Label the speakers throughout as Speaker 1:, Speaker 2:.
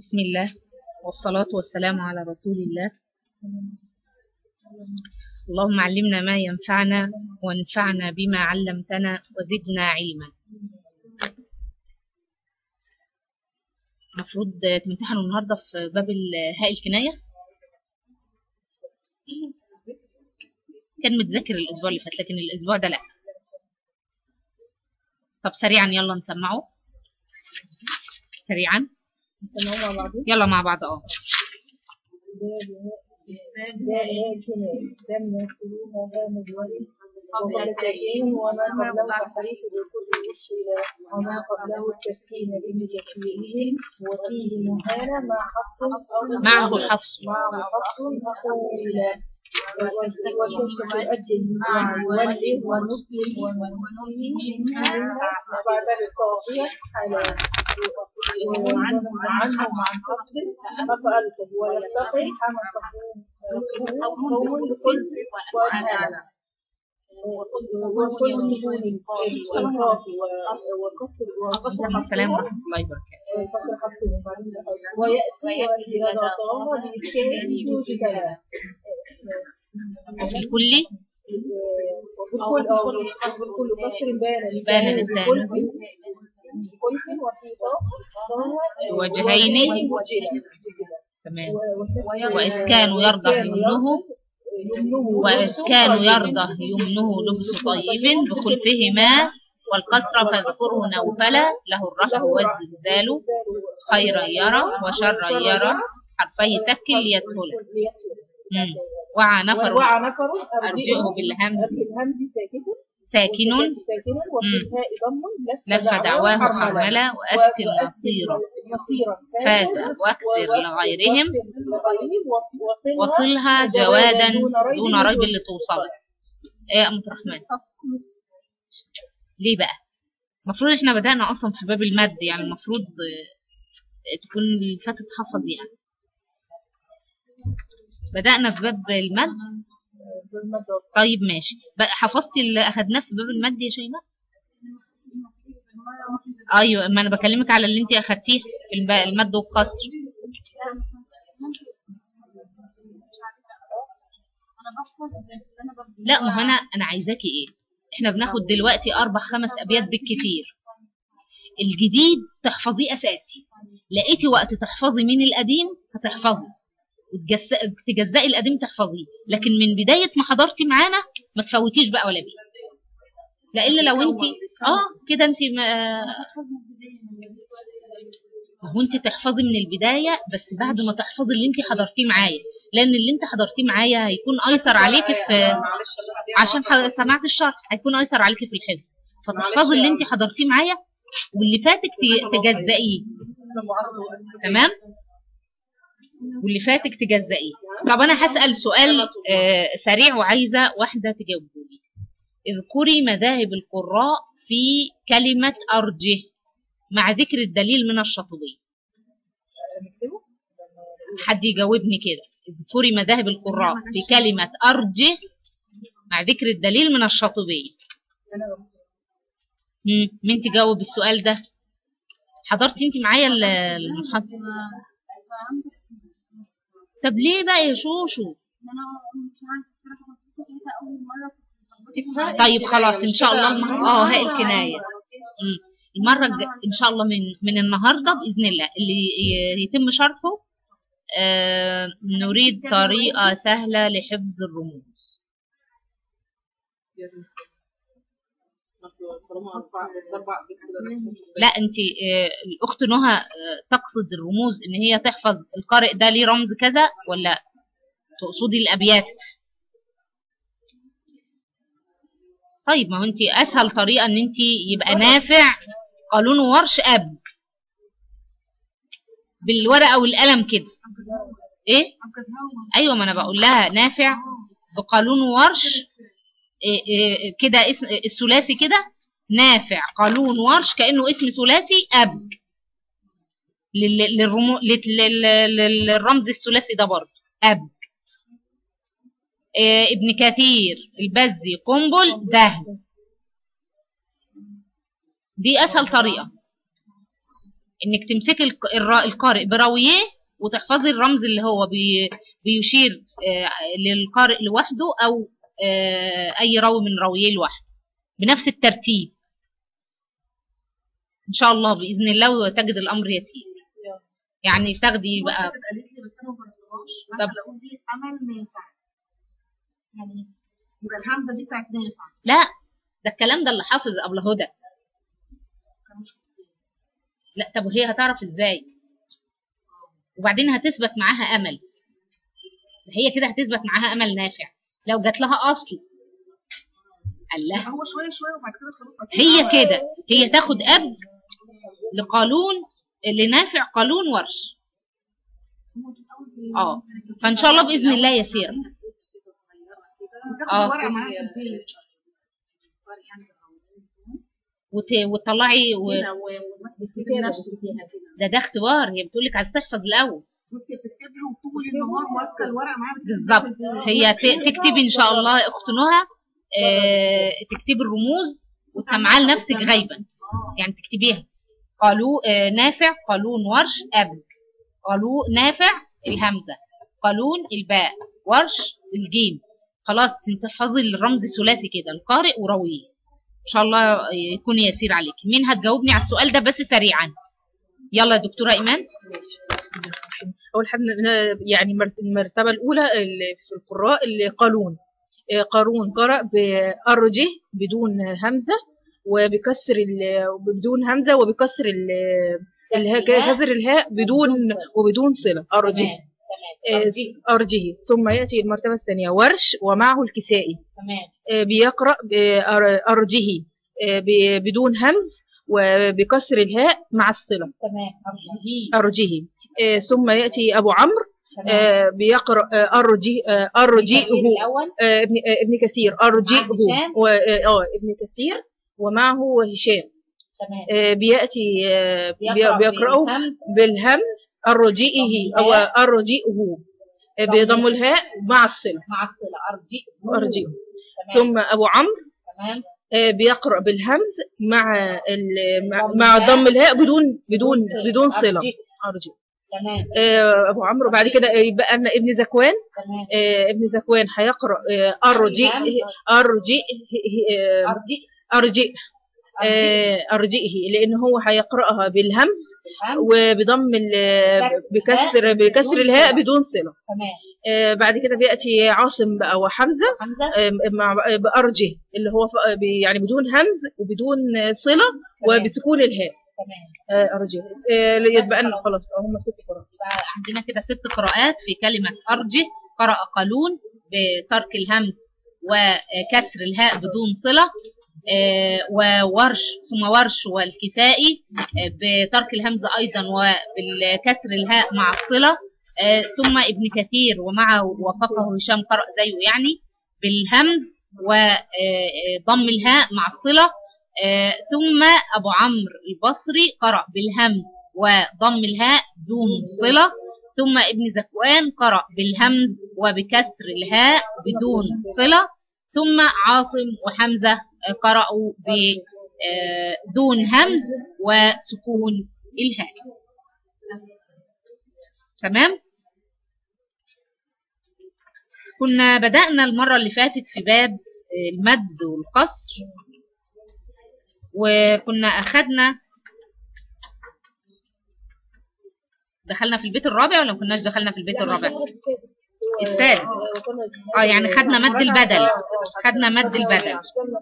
Speaker 1: بسم الله والصلاة والسلام على رسول الله. اللهم علمنا ما ينفعنا وانفعنا بما علمتنا وزدنا علما. المفروض تمتحنوا النهارده في باب هاء الكناية. كان متذاكر الأسبوع اللي فات لكن الأسبوع ده لأ. طب سريعا يلا نسمعه سريعا. يلا مع بعض.
Speaker 2: وما قبله التسكين بمجفئهم وفيه مهانة
Speaker 1: معه حفص
Speaker 2: أقولا وكنت تؤدي والده ونسله منها بعد الطاغية حلال وعنه عن حفص فقالت ويتقي حمى قوم بكل وأنهانا وكل دون الإنصاف وقصر
Speaker 1: السلام ورحمة الله وبركاته.
Speaker 2: ويأتي إذا طالما بإسكان وجدها
Speaker 1: وفي الكل
Speaker 2: وكل قصر
Speaker 1: بان لسان وجهين تمام. وإسكان يرضى يمنه لبس طيب بخلفهما والقصر فاذكره نوفلا له الرفع وزد الذال خيرا يرى وشرا يرى حرفي سكن ليسهل. وعى نفر أرجئه بالهمز ساكن لف دعواه حرملا وأسكن نصيرا فاز واكسر لغيرهم وصلها جوادا دون ريب اللي توصل. ايه يا أمة الرحمن ليه بقى؟ المفروض احنا بدأنا أصلا في باب المد، يعني المفروض تكون الفاتت حفظ. يعني بدأنا في باب المد. طيب ماشي، حفظتي اللي أخدناه في باب المد يا شيماء؟ أيوة، ما أنا بكلمك على اللي أنت أخدتيه في المد والقصر. لا، ما هو أنا عايزاكي إيه؟ إحنا بناخد دلوقتي 4-5 أبيات بالكتير. الجديد تحفظيه أساسي، لقيتي وقت تحفظي من القديم هتحفظي تجزئي القديم تحفظيه، لكن من بداية ما حضرتي معانا ما تفوتيش بقى ولا بيه، لأن لو انت كده انت هو انت تحفظي من البداية بس بعد ما تحفظي اللي انت حضرتيه معايا، لأن اللي انت حضرتيه معايا هيكون أيسر عليكي في عشان سمعت الشرح، هيكون أيسر عليكي في الحفظ، فتحفظي اللي انت حضرتيه معايا واللي فاتك تجزئيه. تمام، واللي فاتك تجزئيه. طب انا هسأل سؤال سريع وعايزه واحده تجاوبه لي. اذكري مذاهب القراء في كلمه ارجه مع ذكر الدليل من الشاطبي. حد يجاوبني كده. اذكري مذاهب القراء في كلمه ارجه مع ذكر الدليل من الشاطبي. مين تجاوب السؤال ده؟ حضرتي انت معايا المحاضره؟ طب ليه بقى يا شوشو؟ طيب خلاص ان شاء الله هاء الكناية المرة ان شاء الله من النهاردة بإذن الله اللي يتم شرحه. نريد طريقة سهلة لحفظ الرموز. لا انت الاخت نهى تقصد الرموز ان هي تحفظ القارئ ده ليه رمز كذا، ولا تقصدي الابيات؟ طيب ما هو انت اسهل طريقه ان انت يبقى نافع قالون وورش بالورقه والقلم كده. ايه ايوه، ما انا بقول لها نافع بقالون وورش كده اسم الثلاثي كده نافع قالون ورش كأنه اسم ثلاثي للرمز الثلاثي ده برضه ابن كثير البزي قنبل دهز. دي اسهل طريقة. انك تمسكي القارئ براويه وتحفظي الرمز اللي هو بيشير للقارئ لوحده او اي راوي من راويه لوحده بنفس الترتيب ان شاء الله باذن الله، وتجد الامر يسير. يعني تاخدي بقى.
Speaker 2: قالت لي بس انا ما قرأتهاش.
Speaker 1: طب
Speaker 2: لو دي عمل نافع يعني يبقى الهمزه دي بتاعت نافع.
Speaker 1: لا، ده الكلام ده اللي حافظ قبل هدى. لا طب وهي هتعرف ازاي؟ وبعدين هتثبت معاها امل، هي كده هتثبت معاها امل نافع لو جات لها اصل. الله،
Speaker 2: هو شويه شويه وبعد كده خلاص
Speaker 1: هي كده هي تاخد اب لقالون لنافع قالون ورش. فان شاء الله باذن الله يسير. وتطلعي ده اختبار. هي بتقول لك عايز تحفظ الاول.
Speaker 2: بصي بتكتبها وطول النهار ماسكه الورقه معاها
Speaker 1: بالظبط. هي تكتبي ان شاء الله اخت نهى، تكتبي الرموز وتسمعها لنفسك غيبا، يعني تكتبيها قالوا نافع قالون ورش ابل، قالوا نافع الهمزه، قالون الباء، ورش الجيم. خلاص تحفظي الرمز ثلاثي كده، القارئ وراويه. ان شاء الله يكون يسير عليك. مين هتجاوبني على السؤال ده بس سريعا؟ يلا يا دكتوره ايمان.
Speaker 3: اول حاجه يعني المرتبه الاولى في القراء اللي قارون قرأ بأرجه بدون همزه وبكسر بدون همزه وبكسر كسر الهاء وبدون صله. أرجه. ثم يأتي المرتبة الثانية ورش ومعه الكسائي. بيقرأ بأرجه بدون همز وبكسر الهاء مع الصلة. أرجه. ثم يأتي أبو عمرو بيقرأ أرجئه ابن كثير أرجئه ابن كثير ومعه هشام. بيأتي بيقرأه بالهمز أرجئه أو أرجئه بضم الهاء مع الصلة. أرجئه. ثم أبو عمرو بيقرأ بالهمز مع ضم الهاء بدون صلة. أرجئه. أبو عمرو. بعد كده يبقى لنا ابن زكوان. ابن زكوان هيقرأ أرجئه لأن هو هيقرأها بالهمز وبضم بكسر الهاء بدون صلة. بعد كده بيأتي عاصم بقى وحمزة بأرجه اللي هو يعني بدون همز وبدون صلة وبسكون الهاء. أرجه. يتبقى لنا خلاص هم 6 قراءات.
Speaker 1: عندنا كده 6 قراءات في كلمة أرجه. قرأ قالون بترك الهمز وكسر الهاء بدون صلة، وورش ثم ورش والكسائي بترك الهمزة أيضا وبالكسر الهاء مع الصلة، ثم ابن كثير ومعه وفقه هشام قرأ زيه يعني بالهمز وضم الهاء مع الصلة، ثم أبو عمرو البصري قرأ بالهمز وضم الهاء دون صلة، ثم ابن زكوان قرأ بالهمز وبكسر الهاء بدون صلة، ثم عاصم وحمزة قرأوا بدون همز وسكون الهاء. تمام. كنا بدأنا المرة اللي فاتت في باب المد والقصر، وكنا أخدنا دخلنا في البيت الرابع ولا ما كناش دخلنا في البيت الرابع؟ الثالث. يعني خدنا مد البدل. خدنا مد البدل.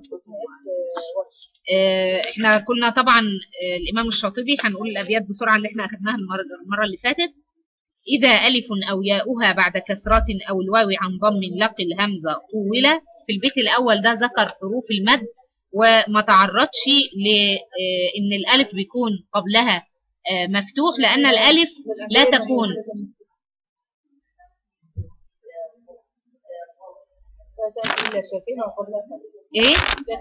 Speaker 1: احنا كنا طبعا الإمام الشاطبي هنقول الأبيات بسرعة اللي احنا أخدناها المرة اللي فاتت. إذا ألف أو ياؤها بعد كسرات أو الواو عن ضم لقي الهمزة طولة. في البيت الأول ده ذكر حروف المد وما تعرضش لأن الألف بيكون قبلها مفتوح، لأن الألف لا تكون إيه؟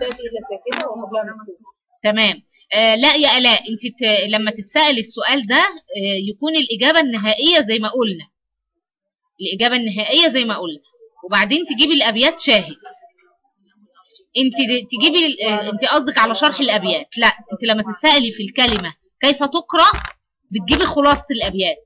Speaker 1: تمام. لا يا آلاء، انت لما تتسألي السؤال ده يكون الإجابة النهائية زي ما قلنا. الإجابة النهائية زي ما قلنا، وبعدين تجيبي الأبيات شاهد. انت تجيبي انت قصدك على شرح الأبيات. لا، انت لما تتسألي في الكلمة كيف تقرأ بتجيبي خلاصة الأبيات.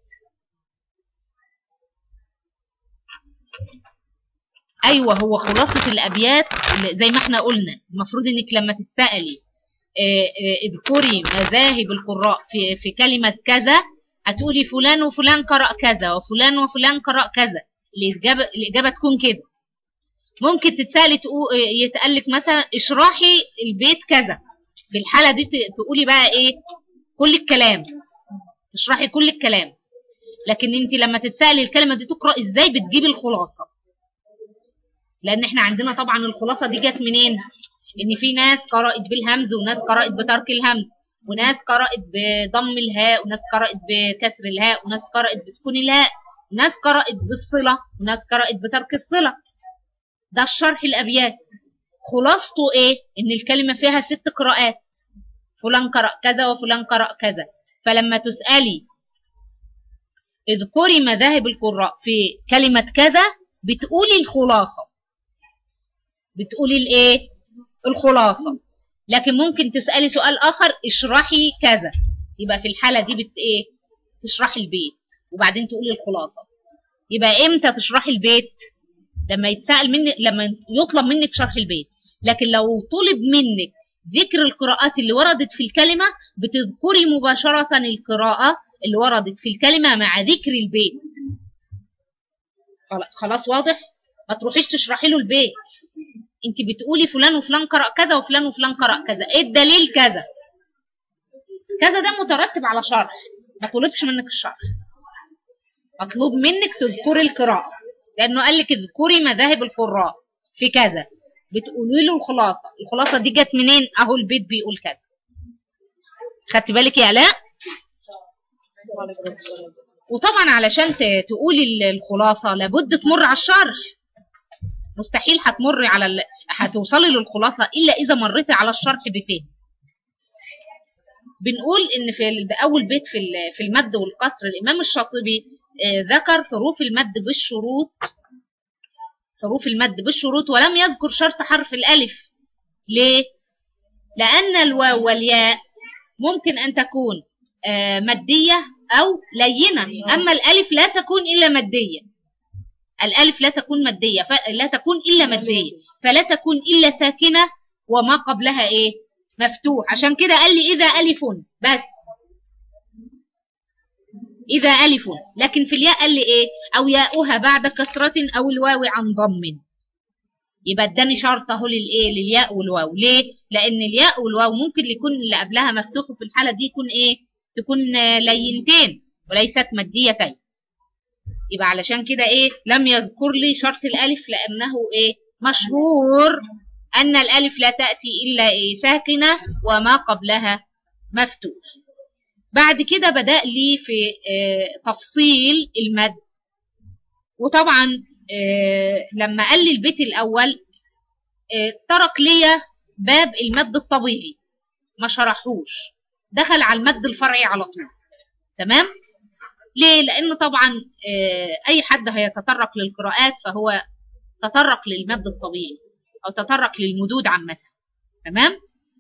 Speaker 1: أيوة، هو خلاصة الأبيات زي ما احنا قلنا. المفروض إنك لما تتسألي اذكري مذاهب القراء في كلمة كذا، هتقولي فلان وفلان قرأ كذا وفلان وفلان قرأ كذا. الإجابة تكون كده. ممكن تتسألي يتقالك مثلا اشرحي البيت كذا، في الحالة دي تقولي بقى ايه؟ كل الكلام، تشرحي كل الكلام. لكن انت لما تتسألي الكلمة دي تقرأ ازاي، بتجيبي الخلاصة. لان احنا عندنا طبعا الخلاصة دي جت منين؟ ان في ناس قرأت بالهمز، وناس قرأت بترك الهمز، وناس قرأت بضم الهاء، وناس قرأت بكسر الهاء، وناس قرأت بسكون الهاء، وناس قرأت بالصلة، وناس قرأت بترك الصلة. ده الشرح الأبيات. خلاصته ايه؟ ان الكلمة فيها 6 قراءات، فلان قرأ كذا وفلان قرأ كذا. فلما تسألي اذكري مذاهب القراء في كلمة كذا، بتقولي الخلاصة، بتقولي الايه؟ الخلاصة. لكن ممكن تسألي سؤال آخر اشرحي كذا، يبقى في الحالة دي ايه؟ تشرحي البيت وبعدين تقولي الخلاصة. يبقى امتى تشرحي البيت؟ لما يتسأل منك، لما يطلب منك شرح البيت. لكن لو طلب منك ذكر القراءات اللي وردت في الكلمة، بتذكري مباشرة القراءة اللي وردت في الكلمة مع ذكر البيت. خلاص واضح؟ ما تروحيش تشرحي له البيت، انت بتقولي فلان وفلان قرأ كذا وفلان وفلان قرأ كذا، ايه الدليل كذا كذا. ده مترتب على شرح، ما طلبش منك الشرح، مطلوب منك تذكري القراءة، لأنه قال لك اذكري مذاهب القراء في كذا، بتقولي له الخلاصة. الخلاصة دي جت منين؟ أهو البيت بيقول كذا. خدتي بالك يا آلاء؟ وطبعا علشان تقولي الخلاصة لابد تمر على الشرح. مستحيل هتمري هتوصلي للخلاصة إلا إذا مريتي على الشرح بفهم. بنقول إن بأول بيت في المد والقصر، الإمام الشاطبي ذكر حروف المد بالشروط، حروف المد بالشروط، ولم يذكر شرط حرف الألف. ليه؟ لأن الواو والياء ممكن أن تكون مادية أو لينة، أما الألف لا تكون إلا مادية. الألف لا تكون مادية، لا تكون إلا مادية، فلا تكون إلا ساكنة وما قبلها إيه؟ مفتوح. عشان كده قال لي إذا ألف بس، إذا ألف. لكن في الياء قال لي إيه؟ أو ياؤها بعد كسرة أو الواو عن ضم. يبقى اداني شرط اهو للإيه؟ للياء والواو. ليه؟ لأن الياء والواو ممكن يكون اللي قبلها مفتوح، وفي الحالة دي يكون إيه؟ تكون لينتين وليست ماديتين. يبقى علشان كده إيه؟ لم يذكر لي شرط الألف، لأنه إيه؟ مشهور أن الألف لا تأتي إلا إيه؟ ساكنة وما قبلها مفتوح. بعد كده بدأ لي في تفصيل المد. وطبعا لما قال لي البيت الأول ترك لي باب المد الطبيعي، ما شرحوش، دخل على المد الفرعي على طول. تمام؟ ليه؟ لأن طبعا أي حد هيتطرق للقراءات فهو تطرق للمد الطبيعي أو تطرق للمدود عامة. تمام؟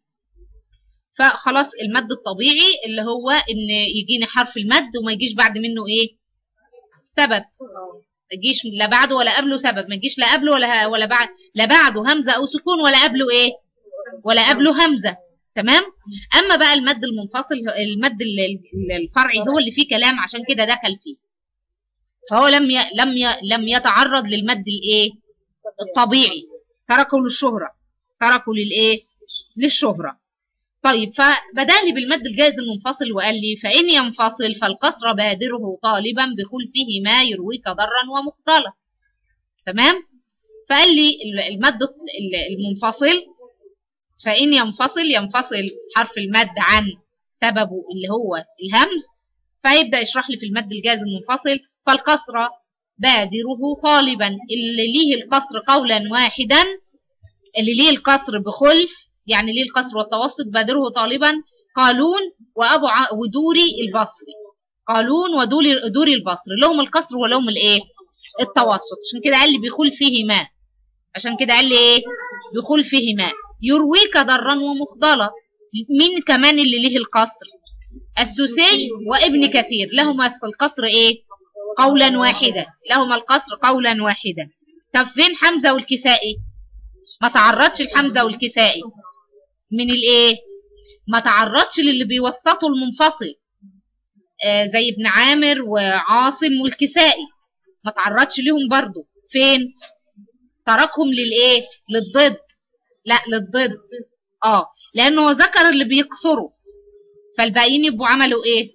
Speaker 1: فخلاص المد الطبيعي اللي هو ان يجيني حرف المد وما يجيش بعد منه ايه؟ سبب. ما يجيش لا بعده ولا قبله سبب، ما يجيش لا قبله ولا بعد، لا بعده همزه او سكون ولا قبله ايه؟ ولا قبله همزه. تمام؟ اما بقى المد المنفصل، المد الفرعي هو اللي فيه كلام، عشان كده دخل فيه. فهو لم يتعرض للمد الايه؟ الطبيعي، تركه للشهره، تركه للايه؟ للشهره. طيب، فبدأ لي بالمد الجائز المنفصل وقال لي فإن ينفصل فالقصر بادره طالبا بخلفه ما يرويك ضرا ومختلط. تمام؟ فقال لي المد المنفصل فإن ينفصل حرف المد عن سببه اللي هو الهمز، فيبدأ يشرح لي في المد الجائز المنفصل فالقصر بادره طالبا، اللي ليه القصر قولا واحدا، اللي ليه القصر بخلف، يعني ليه القصر والتوسط بادره طالبا قالون ودوري البصري. قالون ودوري البصري لهم القصر ولهم الايه؟ التوسط. عشان كده قال لي بيخول فيه ما، عشان كده قال لي ايه؟ بيخول فيه ما يرويك ضرا ومخضلا. مين كمان اللي ليه القصر؟ السوسي وابن كثير لهما في القصر ايه؟ قولا واحدا، لهما القصر قولا واحدا. طب فين حمزة والكسائي؟ ما تعرضش لحمزة والكسائي من الايه؟ ما تعرضش للي بيوسطوا المنفصل زي ابن عامر وعاصم والكسائي، ما تعرضش لهم برضو. فين؟ تركهم للايه؟ للضد. لا للضد، لانه ذكر اللي بيكسروا، فالباقيين يبقوا عملوا ايه؟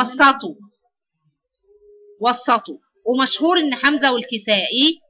Speaker 1: وسطوا. ومشهور ان حمزه والكسائي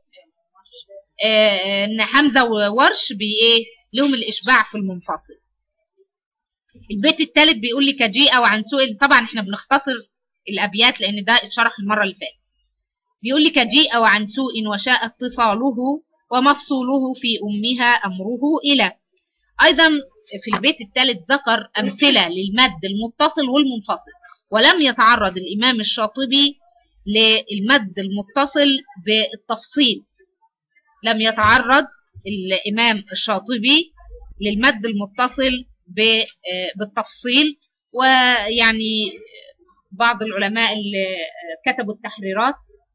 Speaker 1: ان حمزه وورش بايه؟ لهم الاشباع في المنفصل. البيت الثالث بيقول لي كجيء وعن سوء، طبعا احنا بنختصر الابيات لان ده اتشرح المره اللي فاتت. بيقول لي كجيء وعن سوء وشاء اتصاله ومفصوله في امها امره الى. ايضا في البيت الثالث ذكر امثله للمد المتصل والمنفصل، ولم يتعرض الامام الشاطبي للمد المتصل بالتفصيل. لم يتعرض الامام الشاطبي للمد المتصل بالتفصيل. ويعني بعض العلماء اللي كتبوا التحريرات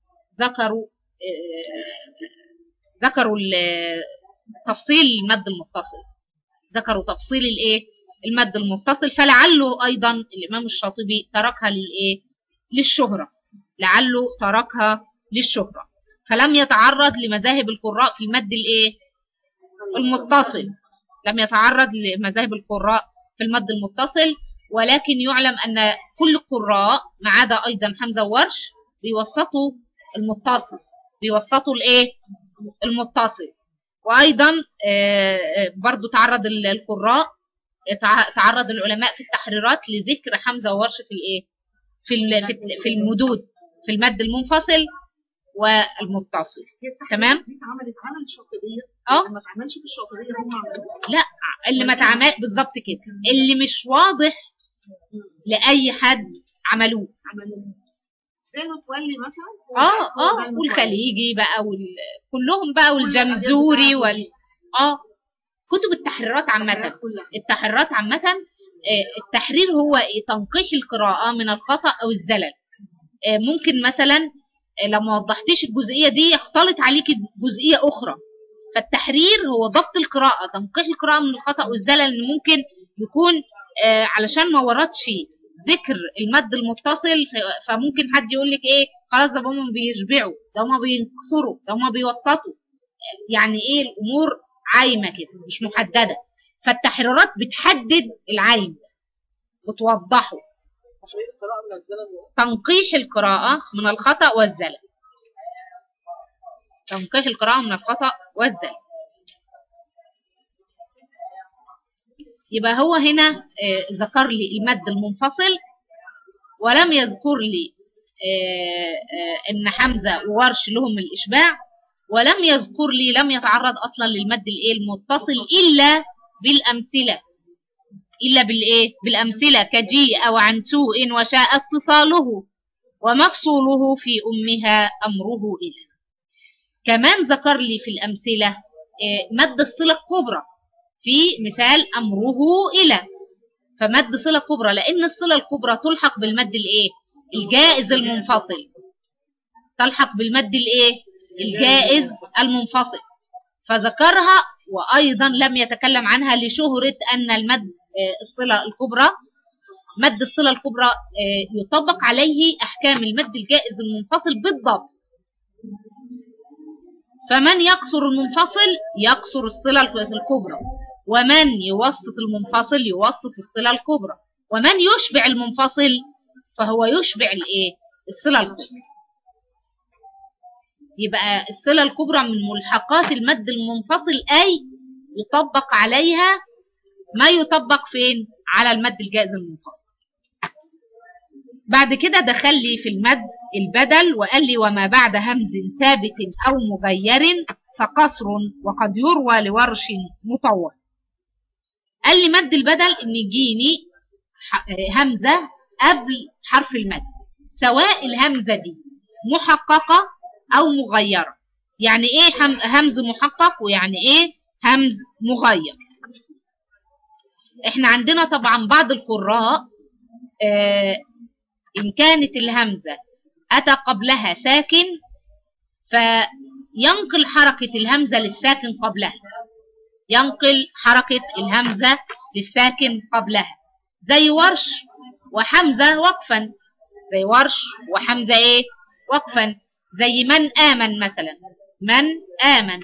Speaker 1: ذكروا تفصيل المد المتصل، ذكروا تفصيل الايه؟ المد المتصل. فلعله ايضا الامام الشاطبي تركها للايه؟ للشهرة، لعله تركها للشهرة، فلم يتعرض لمذاهب القراء في المد الايه؟ المتصل. لم يتعرض لمذاهب القراء في المد المتصل، ولكن يعلم ان كل القراء ما عدا ايضا حمزه وورش بيوسطوا المتصل، بيوسطوا الايه؟ المتصل. وايضا برضو تعرض القراء، تعرض العلماء في التحريرات لذكر حمزه وورش في الايه؟ في المدود، في المد المنفصل والمتصل. تمام؟
Speaker 2: اتعملت عمل الشاطبيه. ما اتعملش في الشاطبيه هم عملوها.
Speaker 1: لا، اللي ما اتعمل بالظبط كده، اللي مش واضح لاي حد عملوه.
Speaker 2: زي متولي مثلا.
Speaker 1: والخليجي بقى كلهم بقى، والجمزوري كتب التحريرات عامه. التحريرات عامه، التحرير هو تنقيح القراءه من الخطا او الزلل. ممكن مثلا لو ما وضحتيش الجزئيه دي يختلط عليك جزئيه اخرى، فالتحرير هو ضبط القراءه، تنقيح القراءه من الخطا والزلل. ان ممكن يكون علشان ما وردش ذكر المد المتصل، فممكن حد يقول لك ايه؟ خلاص ده هم بيشبعوا، ده هم بينكسروا، ده هم بيوسطوا، يعني ايه؟ الامور عايمه كده مش محدده، فالتحريرات بتحدد العايم، بتوضحه. تنقيح القراءة من الخطأ والزلل، تنقيح القراءة من الخطأ والزلل. يبقى هو هنا ذكر لي المد المنفصل، ولم يذكر لي ان حمزة وورش لهم الاشباع، ولم يذكر لي، لم يتعرض اصلا للمد الايه؟ المتصل الا بالامثله، إلا بالإيه؟ بالأمثلة كجيء وعن سوء وشاء اتصاله ومفصوله في أمها أمره إلى. كمان ذكر لي في الأمثلة مد الصلة الكبرى في مثال أمره إلى، فمد صلة كبرى لأن الصلة الكبرى تلحق بالمد الإيه؟ الجائز المنفصل، تلحق بالمد الإيه؟ الجائز المنفصل، فذكرها. وأيضا لم يتكلم عنها لشهرة أن المد الصلة الكبرى، مد الصلة الكبرى يطبق عليه أحكام المد الجائز المنفصل بالضبط. فمن يقصر المنفصل يقصر الصلة الكبرى، ومن يوسط المنفصل يوسط الصلة الكبرى، ومن يشبع المنفصل فهو يشبع الايه؟ الصلة الكبرى. يبقى الصلة الكبرى من ملحقات المد المنفصل، أي يطبق عليها ما يطبق فين؟ على المد الجائز المنفصل. بعد كده دخل لي في المد البدل وقال لي وما بعد همز ثابت أو مغير فقصر وقد يروى لورش مطول. قال لي مد البدل إن يجيني همزة قبل حرف المد، سواء الهمزة دي محققة أو مغيرة. يعني إيه همز محقق ويعني إيه همز مغير؟ إحنا عندنا طبعا بعض القراء إن كانت الهمزة أتى قبلها ساكن فينقل حركة الهمزة للساكن قبلها، ينقل حركة الهمزة للساكن قبلها، زي ورش وحمزة وقفا، زي ورش وحمزة إيه؟ وقفا. زي من آمن مثلا، من آمن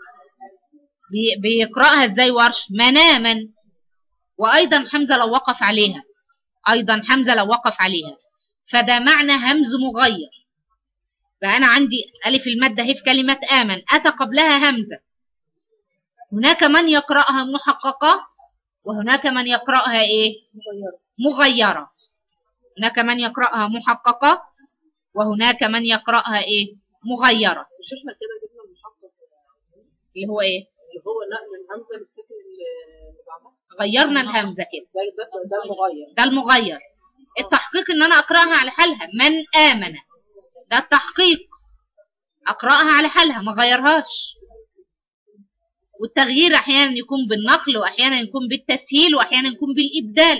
Speaker 1: بيقرأها ازاي ورش؟ من آمن. وأيضا حمزة لو وقف عليها، أيضا حمزة لو وقف عليها، فده معنى همز مغير. فأنا عندي ألف المادة هي في كلمة آمن أتى قبلها همزة، هناك من يقرأها محققة وهناك من يقرأها إيه؟ مغيرة. هناك من يقرأها محققة وهناك من يقرأها إيه؟ مغيرة.
Speaker 3: مش احنا كده جبنا المحقق
Speaker 1: اللي هو إيه؟
Speaker 3: اللي هو نقل الهمزة للساكن اللي بعدها،
Speaker 1: غيرنا الهمزة كده.
Speaker 3: ده المغير.
Speaker 1: ده المغير. التحقيق إن أنا أقرأها على حالها، من آمن، ده التحقيق، أقرأها على حالها ما غيرهاش. والتغيير أحيانا يكون بالنقل وأحيانا يكون بالتسهيل وأحيانا يكون بالإبدال.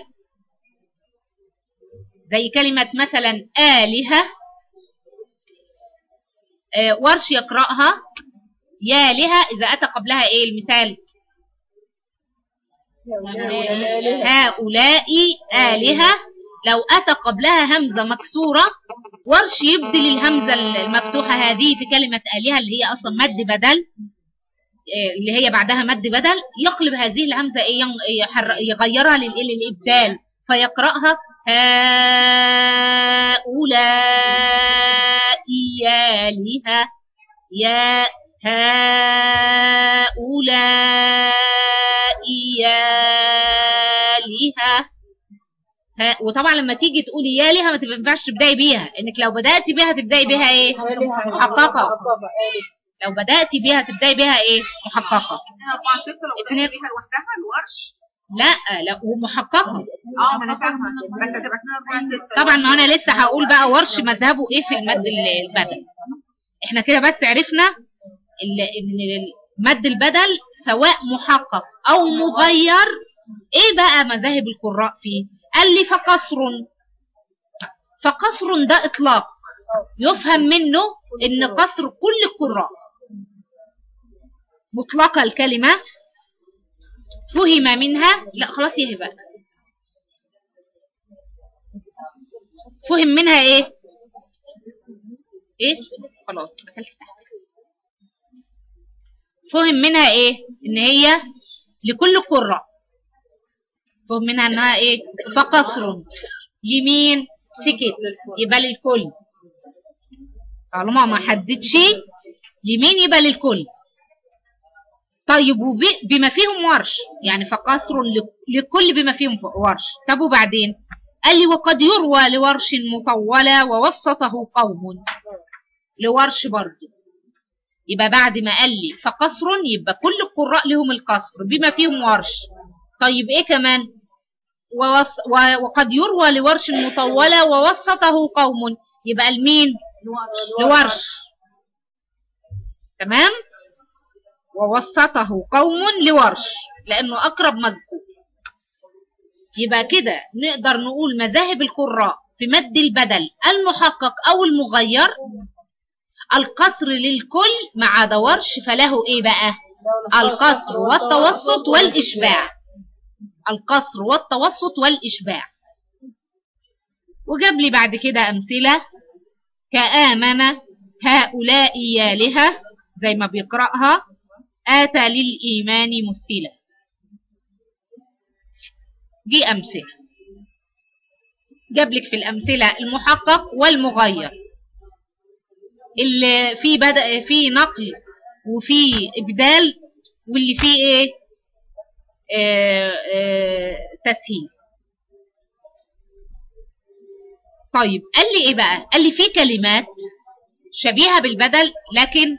Speaker 1: زي كلمة مثلا آلهة، ورش يقرأها يالها إذا أتى قبلها إيه المثال؟ هؤلاء آلهة. لو أتى قبلها همزة مكسورة ورش يبدل الهمزة المفتوحة هذه في كلمة آلهة اللي هي أصلا مد بدل، اللي هي بعدها مد بدل، يقلب هذه الهمزة إيه؟ يغيرها للإبدال، فيقرأها هؤلاء آلهة، يا هؤلاء آلهة. وطبعا لما تيجي تقولي يالها ما تنفعش تبداي بيها، انك لو بداتي بيها تبداي بيها ايه؟ محققه. لو بداتي بيها تبداي بيها ايه؟ محققه.
Speaker 2: اتنين بيها لوحدها الورش؟
Speaker 1: لا ومحققه.
Speaker 2: ما انا فاهمه، بس هتبقى 2 4 6.
Speaker 1: طبعا ما انا لسه هقول بقى ورش مذهبه ايه في المد البدل. احنا كده بس عرفنا ان المد البدل سواء محقق او مغير ايه بقى مذاهب القراء فيه. قال لي فقصر. فقصر ده اطلاق يفهم منه ان قصر كل القراء، مطلقه الكلمه فهم منها، لا خلاص يا هبه، فهم منها ايه؟ ايه خلاص دخلت تحت. فهم منها ايه؟ ان هي لكل القراء. فهم منها انها ايه؟ فقصر. لمين؟ سكت، يبقى للكل. طالما ما حددش لمين يبقى للكل. طيب بما فيهم ورش، يعني فقصر لكل بما فيهم ورش. طب وبعدين قال لي وقد يروى لورش مطولة ووسطه قوم. لورش برضه يبقى بعد ما قال لي فقصر يبقى كل القراء لهم القصر بما فيهم ورش. طيب ايه كمان؟ وقد يروى لورش مطولة ووسطه قوم، يبقى لمين؟ لورش. تمام؟ ووسطه قوم لورش لأنه أقرب مذكور. يبقى كده نقدر نقول مذاهب القراء في مد البدل المحقق أو المغير القصر للكل ما عدا ورش، فله إيه بقى؟ القصر والتوسط والإشباع. القصر والتوسط والإشباع. وجاب لي بعد كده أمثلة كآمن هؤلاء آلهة زي ما بيقرأها آتى للإيمان مثيلا. دي أمثلة. جاب لك في الأمثلة المحقق والمغير اللي فيه بدأ فيه نقل وفيه إبدال واللي فيه إيه؟ تسهيل. طيب قال لي إيه بقى؟ قال لي في كلمات شبيهة بالبدل لكن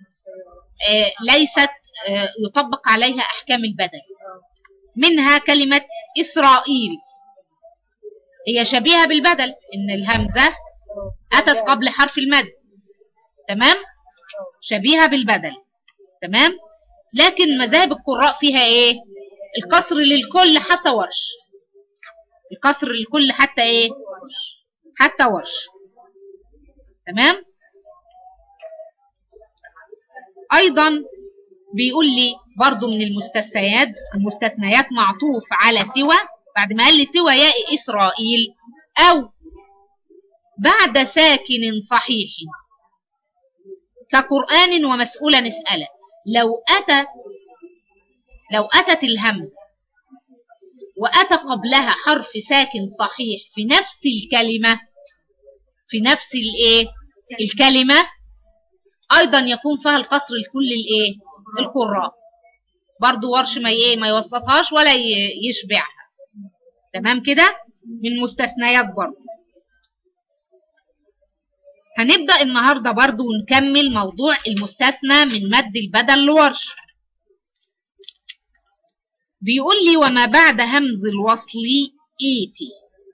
Speaker 1: ليست يطبق عليها أحكام البدل. منها كلمة إسرائيل، هي شبيهة بالبدل إن الهمزة أتت قبل حرف المد. تمام؟ شبيهة بالبدل. تمام؟ لكن مذاهب القراء فيها إيه؟ القصر للكل حتى ورش. الكسر الكل حتى ايه؟ حتى ورش. تمام. ايضا بيقول لي برضو من المستثنيات معطوف على سوى، بعد ما قال لي سوى ياء إسرائيل أو بعد ساكن صحيح كقرآن ومسؤولا اسأله. لو أتت الهمزة وأتى قبلها حرف ساكن صحيح في نفس الكلمة، في نفس الكلمة، أيضا يكون فيها القصر لكل القراء. برضو ورش ما يوسطهاش ولا يشبعها. تمام كده. من مستثنيات برضو. هنبدأ النهاردة برضو ونكمل موضوع المستثنى من مد البدل لورش. بيقول لي وما بعد همز الوصل إيتي.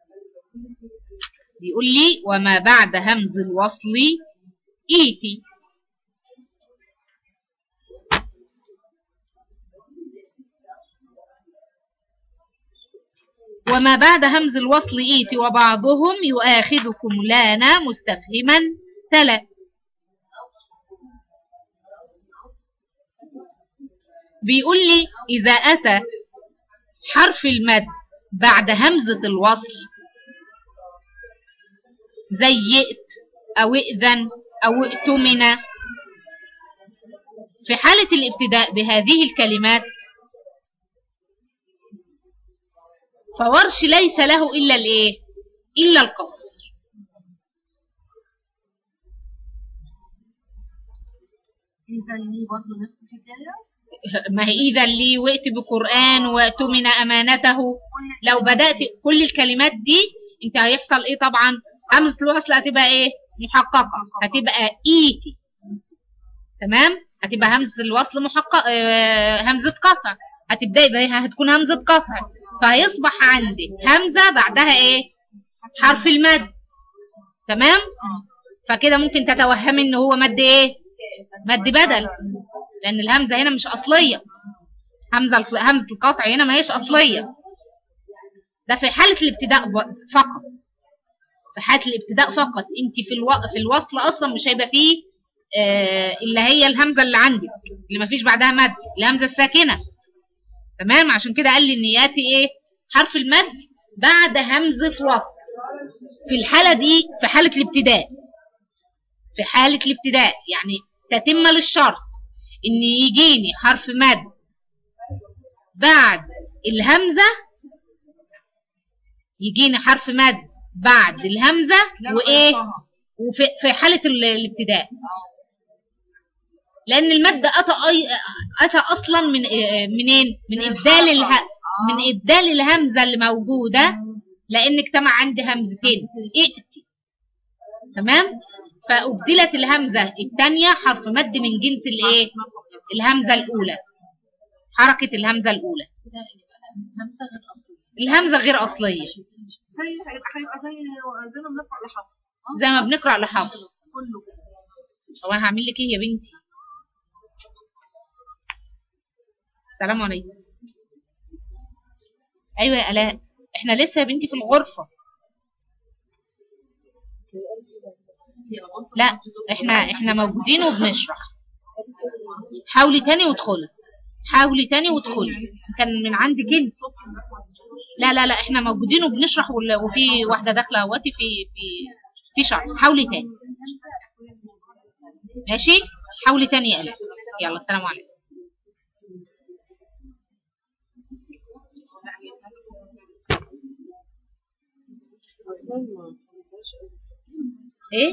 Speaker 1: بيقول لي وما بعد همز الوصل إيتي. وما بعد همز الوصل إيتي وبعضهم يؤاخذكم لانا مستفهما تلا. بيقول لي إذا أتى حرف المد بعد همزة الوصل زي ائت أو ائذن أو ائتمن، في حالة الابتداء بهذه الكلمات فورش ليس له إلا إلا القصر.
Speaker 2: إذا لي برضه نفس الحكاية.
Speaker 1: ما هي إذا لي وائت بقرآن وأتمن أمانته. لو بدأت كل الكلمات دي أنت هيحصل إيه؟ طبعا همزة الوصل هتبقى إيه؟ محققة، هتبقى إيتي. تمام؟ هتبقى همزة الوصل محققة، همزة قطع. هتبدأي بها هتكون همزة قطع، فهيصبح عندك همزة بعدها إيه؟ حرف المد. تمام؟ فكده ممكن تتوهمي إن هو مد إيه؟ مد بدل، لأن الهمزة هنا مش أصلية. همزة القطع هنا ما هيش أصلية. ده في حالة الابتداء فقط. في حالة الابتداء فقط. أنت في الوصل أصلا مش هيبقى فيه اللي هي الهمزة اللي عندك اللي ما فيش بعدها مد، الهمزة الساكنة. تمام. عشان كده قال لي إن يأتي إيه؟ حرف المد بعد همزة وصل. في الحالة دي في حالة الابتداء. في حالة الابتداء يعني تتم للشرط إن يجيني حرف مد بعد الهمزة، يجيني حرف مد بعد الهمزة وإيه؟ وفي حالة الابتداء، لأن المد أتى أصلا منين؟ من إبدال الهمزة اللي موجودة، لأن اجتمع عندي همزتين ائتي. تمام؟ فأبدلت الهمزة الثانية حرف مد من جنس الهمزة الأولى، حركة الهمزة الأولى. الهمزة غير أصلية.
Speaker 2: هيبقى زي ما بنقرأ لحفظ.
Speaker 1: زي ما بنقرأ لحفظ. هو هعمل لك إيه يا بنتي؟ السلام عليكم. أيوة يا آلاء، إحنا لسه يا بنتي في الغرفة. لا إحنا موجودين وبنشرح. حاولي تاني وادخلي. حاولي تاني وادخلي. كان من عندك انت. لا احنا موجودين وبنشرح، وفي واحده داخله اهوتي في شرح. حاولي تاني. ماشي؟ حاولي تاني يا آلاء. يلا السلام عليكم. ايه؟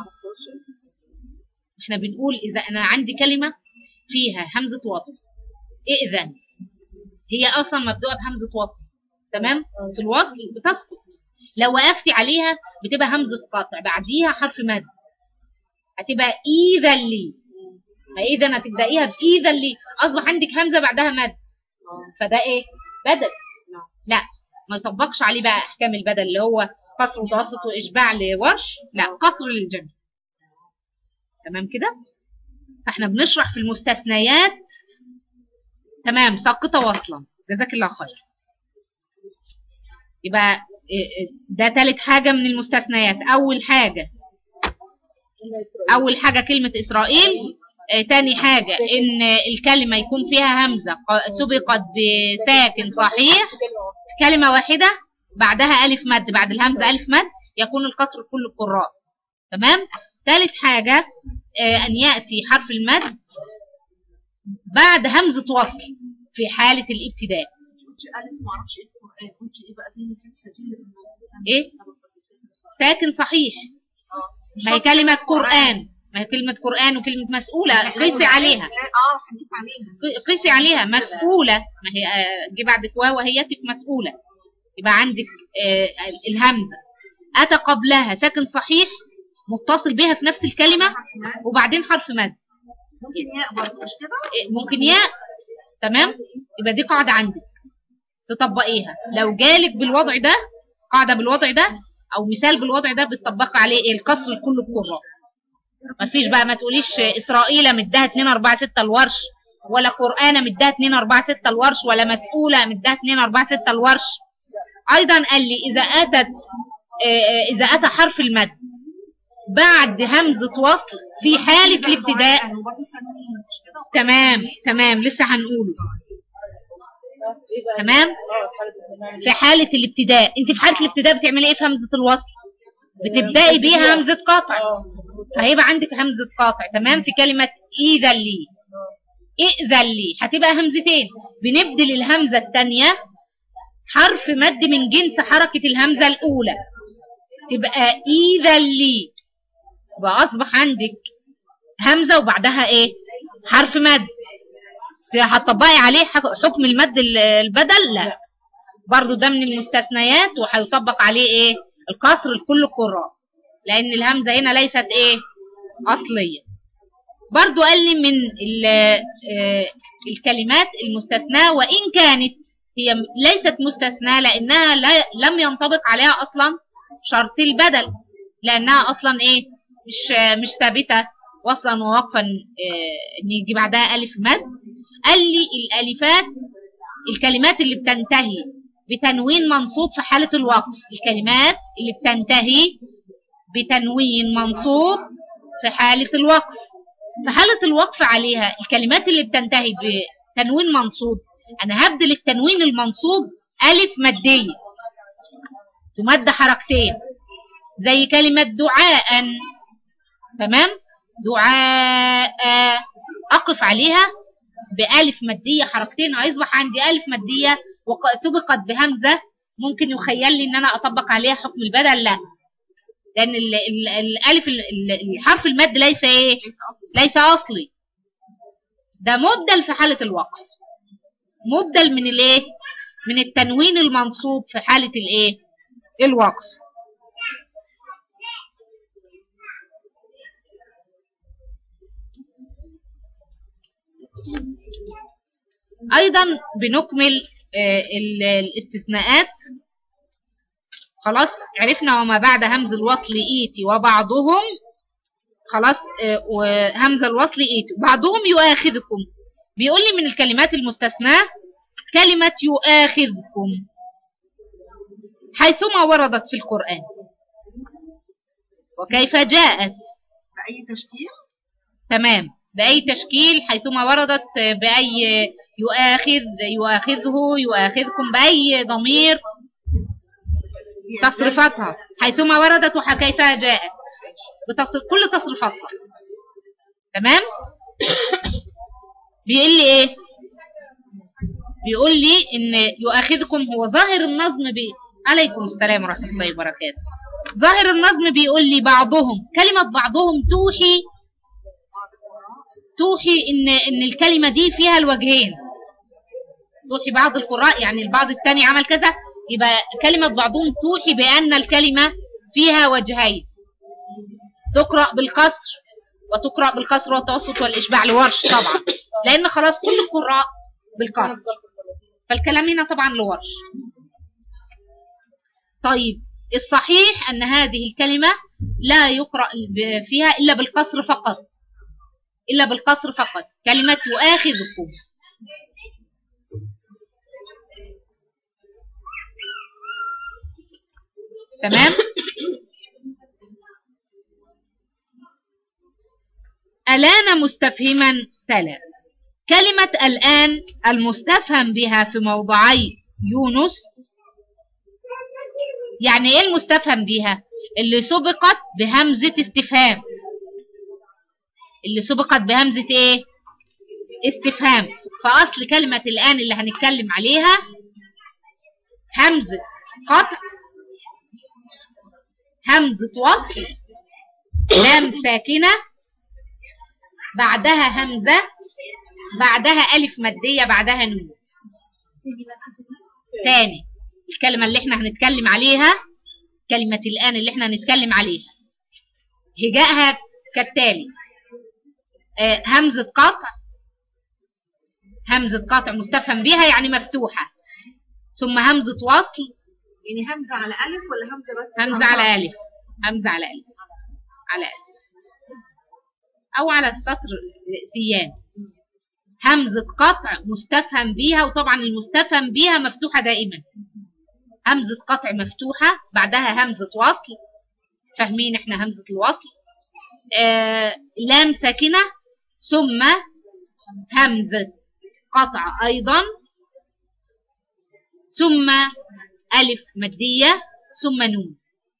Speaker 1: احنا بنقول اذا انا عندي كلمه فيها همزه وصل، ائذن هي اصلا مبدوءه بهمزه وصل. تمام؟ في الوصل بتسقط. لو وقفتي عليها بتبقى همزه قطع بعديها حرف مد، هتبقى اذا لي. فاذا هتبدايها باذا لي، اصبح عندك همزه بعدها مد. فده ايه؟ بدل. لا ما يطبقش عليه بقى احكام البدل اللي هو قصر متوسط واشباع لورش. لا، قصر للجميع. تمام كده؟ فاحنا بنشرح في المستثنيات. تمام. ساقطه وصلا. جزاك الله خير. يبقى ده تالت حاجة من المستثنيات. أول حاجة كلمة إسرائيل. تاني حاجة إن الكلمة يكون فيها همزة سبقت بساكن صحيح كلمة واحدة بعدها ألف مد، بعد الهمزة ألف مد، يكون القصر لكل القراء. تمام. ثالث حاجة أن يأتي حرف المد بعد همزة وصل في حالة الابتداء. إيه؟ ساكن صحيح. ما هي كلمة قرآن، ما هي كلمة قرآن وكلمة مسؤولة قيسي عليها. قيسي عليها مسؤولة، ما هي جي بعد واو هيتك مسؤولة، يبقى عندك الهمزة أتى قبلها ساكن صحيح متصل بها في نفس الكلمة وبعدين حرف مد.
Speaker 2: ممكن ياء برضه مش كده؟
Speaker 1: ممكن ياء. تمام. يبقى دي قاعدة عندك تطبقيها. لو جالك بالوضع ده قاعدة بالوضع ده أو مثال بالوضع ده بتطبق عليه إيه؟ القصر لكل القراء. مفيش بقى ما تقوليش إسرائيل مدها 2 4 6 الورش، ولا قرآن مدها 2 4 6 الورش، ولا مسؤولة مدها 2 4 6 الورش. أيضا قال لي إذا أتى حرف المد بعد همزة وصل في حالة الابتداء. تمام لسه هنقوله. تمام. في حالة الابتداء، انت في حالة الابتداء بتعملي ايه في همزة الوصل؟ بتبدأي بيها همزة قطع، فهيبقى عندك همزة قاطع. تمام. في كلمة إذا لي، إذا لي هتبقى همزتين، بنبدل الهمزة الثانية حرف مد من جنس حركة الهمزة الأولى، تبقى إذا لي، يبقى أصبح عندك همزة وبعدها إيه؟ حرف مد. هتطبقي عليه حكم المد البدل؟ لا، برضو ده من المستثنيات وهيطبق عليه إيه؟ القصر لكل القراء، لأن الهمزة هنا ليست إيه؟ أصلية. برضو قال لي من الكلمات المستثناة، وإن كانت هي ليست مستثناة لأنها لم ينطبق عليها أصلا شرط البدل، لأنها أصلا إيه؟ مش ثابتة وصلا ووقفا إن يجي بعدها ألف مد. قال لي الألفات الكلمات اللي بتنتهي بتنوين منصوب في حالة الوقف، الكلمات اللي بتنتهي بتنوين منصوب في حالة الوقف. في حالة الوقف عليها الكلمات اللي بتنتهي بتنوين منصوب، أنا هبدل التنوين المنصوب ألف مادية تمد حركتين، زي كلمة دعاء. تمام. دعاء أقف عليها بألف مادية حركتين، هيصبح عندي ألف مادية وسبقت بهمزة. ممكن يخيل لي إن أنا أطبق عليها حكم البدل؟ لا، لأن الألف الحرف المد ليس إيه؟ ليس أصلي، ده مبدل في حالة الوقف، مبدل من الإيه؟ من التنوين المنصوب في حالة الإيه؟ الوقف. أيضا بنكمل الاستثناءات. خلاص عرفنا وما بعد همز الوصل إيتي وبعضهم، خلاص وهمز الوصل إيتي بعضهم يؤاخذكم. بيقول لي من الكلمات المستثناة كلمة يؤاخذكم حيثما وردت في القرآن وكيف جاءت.
Speaker 2: بأي تشكيل؟
Speaker 1: تمام، بأي تشكيل حيثما وردت، بأي يؤاخذ، يؤاخذه، يؤاخذكم، بأي ضمير تصريفاتها حيثما وردت وكيف جاءت، كل تصريفاتها. تمام. بيقول لي ايه؟ بيقول لي ان يؤاخذكم هو ظاهر النظم عليكم السلام ورحمة الله وبركاته. ظاهر النظم بيقول لي بعضهم، كلمة بعضهم توحي ان الكلمة دي فيها الوجهين، توحي بعض القراء يعني البعض الثاني عمل كذا، يبقى كلمة بعضهم توحي بأن الكلمة فيها وجهين، تقرأ بالكسر وتقرأ بالكسر والتوسط والإشباع لورش طبعا، لأن خلاص كل القراء بالكسر، فالكلام هنا طبعا لورش. طيب الصحيح أن هذه الكلمة لا يقرأ فيها إلا بالكسر فقط، إلا بالكسر فقط، كلمة يؤاخذكم. تمام. الآن مستفهما تلا. كلمة الآن المستفهم بها في موضعي يونس، يعني ايه المستفهم بها؟ اللي سبقت بهمزة استفهام، اللي سبقت بهمزة ايه؟ استفهام. فأصل كلمة الآن اللي هنتكلم عليها همزة قطع، همزة وصل، لام ساكنة، بعدها همزة، بعدها ألف مادية، بعدها نون. تاني الكلمة اللي احنا هنتكلم عليها، كلمة الآن اللي احنا هنتكلم عليها هجائها كالتالي: همزة قطع، همزة قطع مستفهم بها يعني مفتوحة، ثم همزة وصل.
Speaker 2: يعني همزة على ألف ولا همزة بس؟
Speaker 1: همزة على ألف، همزة على ألف، على ألف أو على السطر سيان. همزة قطع مستفهم بها، وطبعا المستفهم بها مفتوحة دائما. همزة قطع مفتوحة، بعدها همزة وصل، فاهمين احنا همزة الوصل، لام ساكنة، ثم همزة قطع أيضا، ثم ألف مادية، ثم نون.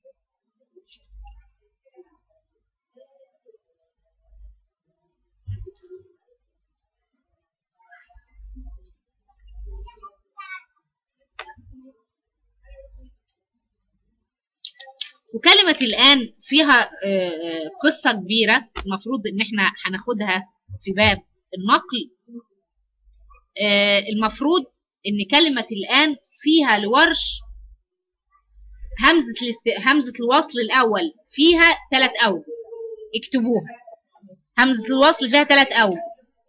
Speaker 1: وكلمة الآن فيها قصة كبيرة المفروض إن احنا هناخدها في باب النقل. المفروض إن كلمة الآن فيها لورش همزة الوصل الأول فيها 3 أوجه، اكتبوها. همزة الوصل فيها 3 أوجه،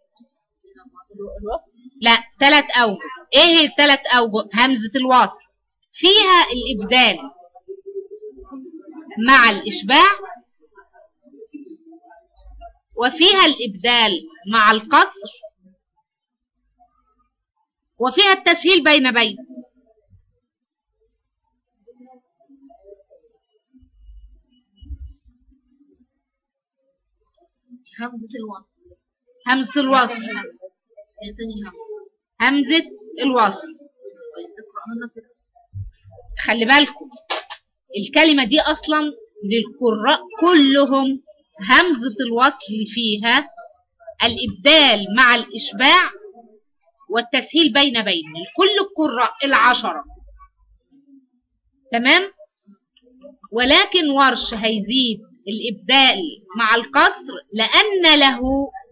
Speaker 1: لا 3 أوجه. إيه ال3 أوجه؟ همزة الوصل فيها الإبدال مع الإشباع، وفيها الإبدال مع القصر، وفيها التسهيل بين بين.
Speaker 2: همزة الوصل،
Speaker 1: همزة الوصل، همزة الوصل. خلي بالكم الكلمة دي أصلا للقراء كلهم همزة الوصل فيها الإبدال مع الإشباع والتسهيل بين بين، لكل القراء ال10. تمام. ولكن ورش هيزيد الإبدال مع القصر لأن له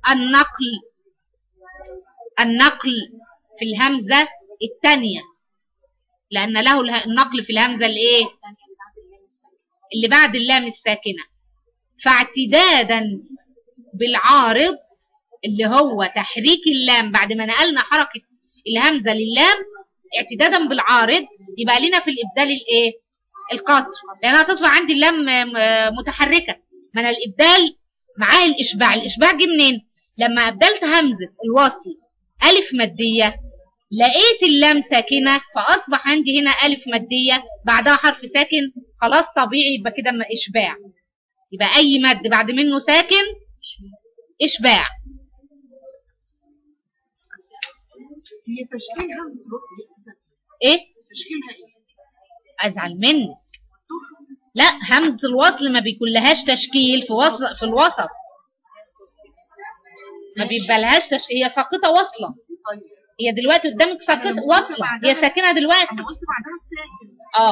Speaker 1: النقل في الهمزة الثانية، لأن له النقل في الهمزة الإيه؟ اللي بعد اللام الساكنة. فاعتدادا بالعارض اللي هو تحريك اللام بعد ما نقلنا حركة الهمزة للام، اعتدادا بالعارض يبقى لنا في الإبدال الإيه؟ القصر، لأنها تطلع عندي اللام متحركة. من الإبدال معاه الإشباع. الإشباع جه منين؟ لما أبدلت همزة الوصل ألف مادية لقيت اللام ساكنة، فأصبح عندي هنا ألف مادية بعدها حرف ساكن، خلاص طبيعي يبقى كده إشباع. يبقى أي مد بعد منه ساكن إشباع.
Speaker 2: هي تشكيل همزة الوصل
Speaker 1: إيه؟
Speaker 2: تشكيلها إيه؟
Speaker 1: أزعل منك. لا، همزة الوصل ما بيكون لهاش تشكيل في الوسط، ما بيبقالهاش تشكيل، هي ساقطة وصلة. هي دلوقتي قدامك ساقطة وصلة، هي ساكنة دلوقتي.
Speaker 2: أنا قلت بعدها ساكن.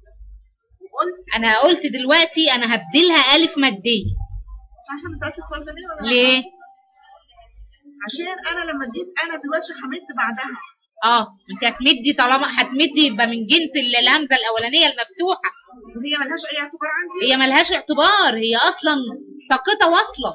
Speaker 1: أنا قلت دلوقتي أنا هبدلها ألف مادية.
Speaker 2: عشان مسألة السؤال ده ليه؟
Speaker 1: ليه؟
Speaker 2: عشان أنا لما اديت أنا دلوقتي حمدت بعدها.
Speaker 1: انت هتمدي، طالما هتمدي يبقى من جنس الهمزه الاولانيه المفتوحه.
Speaker 2: وهي ملهاش اي اعتبار عندي؟
Speaker 1: هي ملهاش اعتبار، هي اصلا ساقطه واصله،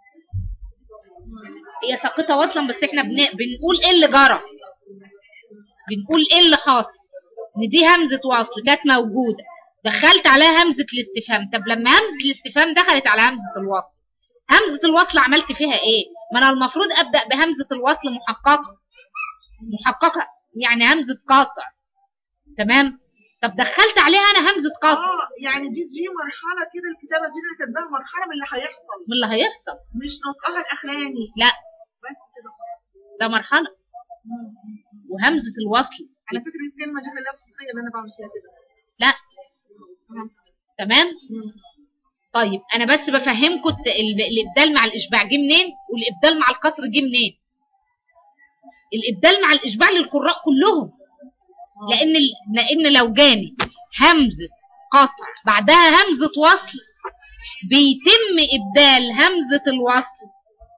Speaker 1: هي ساقطه واصلا، بس احنا بنقول ايه اللي جرى، بنقول ايه اللي حاصل. ان دي همزه وصل كانت موجوده، دخلت عليها همزه الاستفهام. طب لما همزه الاستفهام دخلت على همزه الوصل، همزه الوصل عملت فيها ايه؟ ما انا المفروض ابدا بهمزه الوصل محققه، يعني همزة قاطع. تمام. طب دخلت عليها انا همزه قطع.
Speaker 2: يعني دي مرحله كده، الكتابه دي اللي كاتباها مرحله من اللي هيحصل،
Speaker 1: من اللي هيحصل،
Speaker 2: مش نطقها الاخراني.
Speaker 1: لا
Speaker 2: بس كده خلاص،
Speaker 1: ده مرحله. وهمزه الوصل
Speaker 2: على فكره الكلمه دي خليها تصحيح ان انا بعمل فيها كده.
Speaker 1: لا تمام. طيب انا بس بفهمكم الابدال مع الاشباع جه منين، والابدال مع الكسر جه منين. الابدال مع الاشباع للقراء كلهم، لان لو جاني همزه قطع بعدها همزه وصل بيتم ابدال همزه الوصل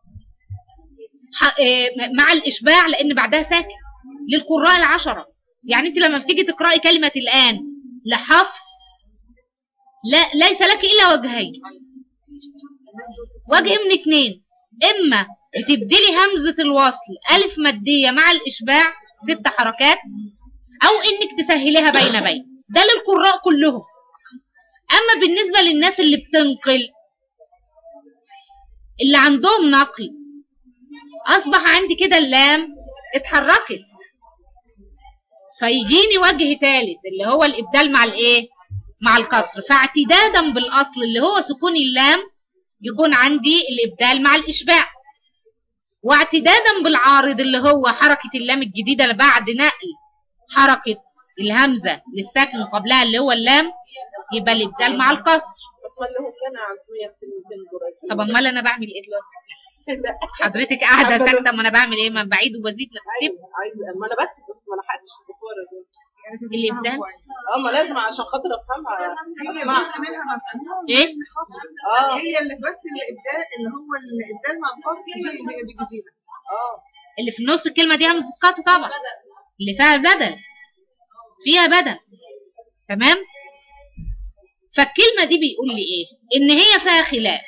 Speaker 1: مع الاشباع، لان بعدها ساكن للقراء العشره. يعني انت لما بتيجي تقراي كلمه الان لحفص، ليس لك الا وجهين، وجه من اتنين، اما بتبدلي همزه الوصل الف ماديه مع الاشباع 6 حركات، او انك تسهليها بين بين. ده للقراء كلهم. اما بالنسبه للناس اللي بتنقل، اللي عندهم نقل، اصبح عندي كده اللام اتحركت، فيجيني وجه ثالث اللي هو الابدال مع الايه، مع الكسر. فاعتدادا بالاصل اللي هو سكون اللام يكون عندي الابدال مع الاشباع، واعتدادا بالعارض اللي هو حركه اللام الجديده اللي بعد نقل حركه الهمزه للساكن قبلها اللي هو اللام، يبقى الابدال مع الكسر. طب امال انا بعمل ايه دلوقتي؟ حضرتك قاعده ساكته، ما انا بعمل ايه؟ ما بعيد وبزيد بكتب.
Speaker 3: ما انا بكتب بس ما لحقتش الدكتوره دي.
Speaker 1: الابدال
Speaker 3: ما لازم عشان خاطر افهمها.
Speaker 1: ايه؟
Speaker 2: هي اللي بس الابدال اللي هو الابدال مع الفصل دي جديده.
Speaker 1: اللي في النص الكلمه دي همزه قطع طبعا، اللي فيها بدل، فيها بدل. تمام. فالكلمه دي بيقول لي ايه؟ ان هي فيها خلاف.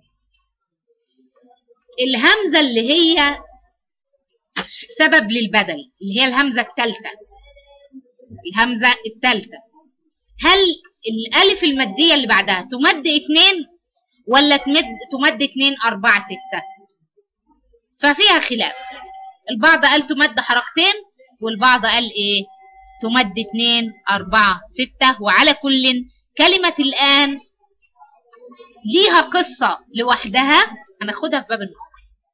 Speaker 1: الهمزه اللي هي سبب للبدل اللي هي الهمزه الثالثه، الهمزه الثالثه، هل الالف الماديه اللي بعدها تمد 2 ولا تمد 2 4 6؟ ففيها خلاف. البعض قال تمد حركتين، والبعض قال ايه؟ تمد 2 4 6. وعلى كل كلمه الان ليها قصه لوحدها هناخدها في باب النقل.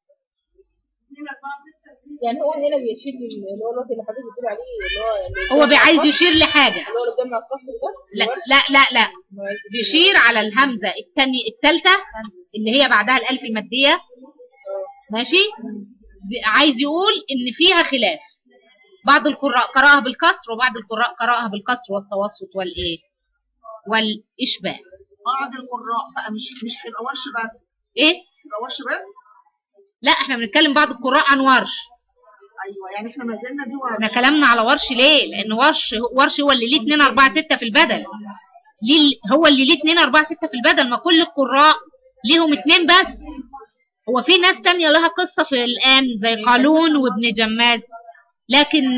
Speaker 3: يعني هو هنا بيشير اللي هو الوقت اللي حضرتك بتقول عليه، اللي
Speaker 1: هو عايز يشير لحاجه.
Speaker 3: اللي هو اللي قدام الفصل ده؟
Speaker 1: لا بيشير على الهمزه الثالثه اللي هي بعدها الالف الماديه. ماشي. عايز يقول ان فيها خلاف، بعض القراء قراها بالكسر وبعض القراء قراها بالكسر والتوسط والايه والاشباع.
Speaker 2: بعض القراء بقى مش هيبقى ورش بس.
Speaker 1: ايه؟
Speaker 2: يبقى ورش بس؟
Speaker 1: لا احنا بنتكلم بعض القراء عن ورش.
Speaker 2: ايوه يعني احنا ما زلنا دي ورش.
Speaker 1: احنا كلامنا على ورش ليه؟ لان ورش هو اللي ليه 2 4 6 في البدل. هو اللي ليه 2 4 6 في البدل، ما كل القراء ليهم 2 بس. هو في ناس تانية لها قصة في الآن زي قالون وابن جماز، لكن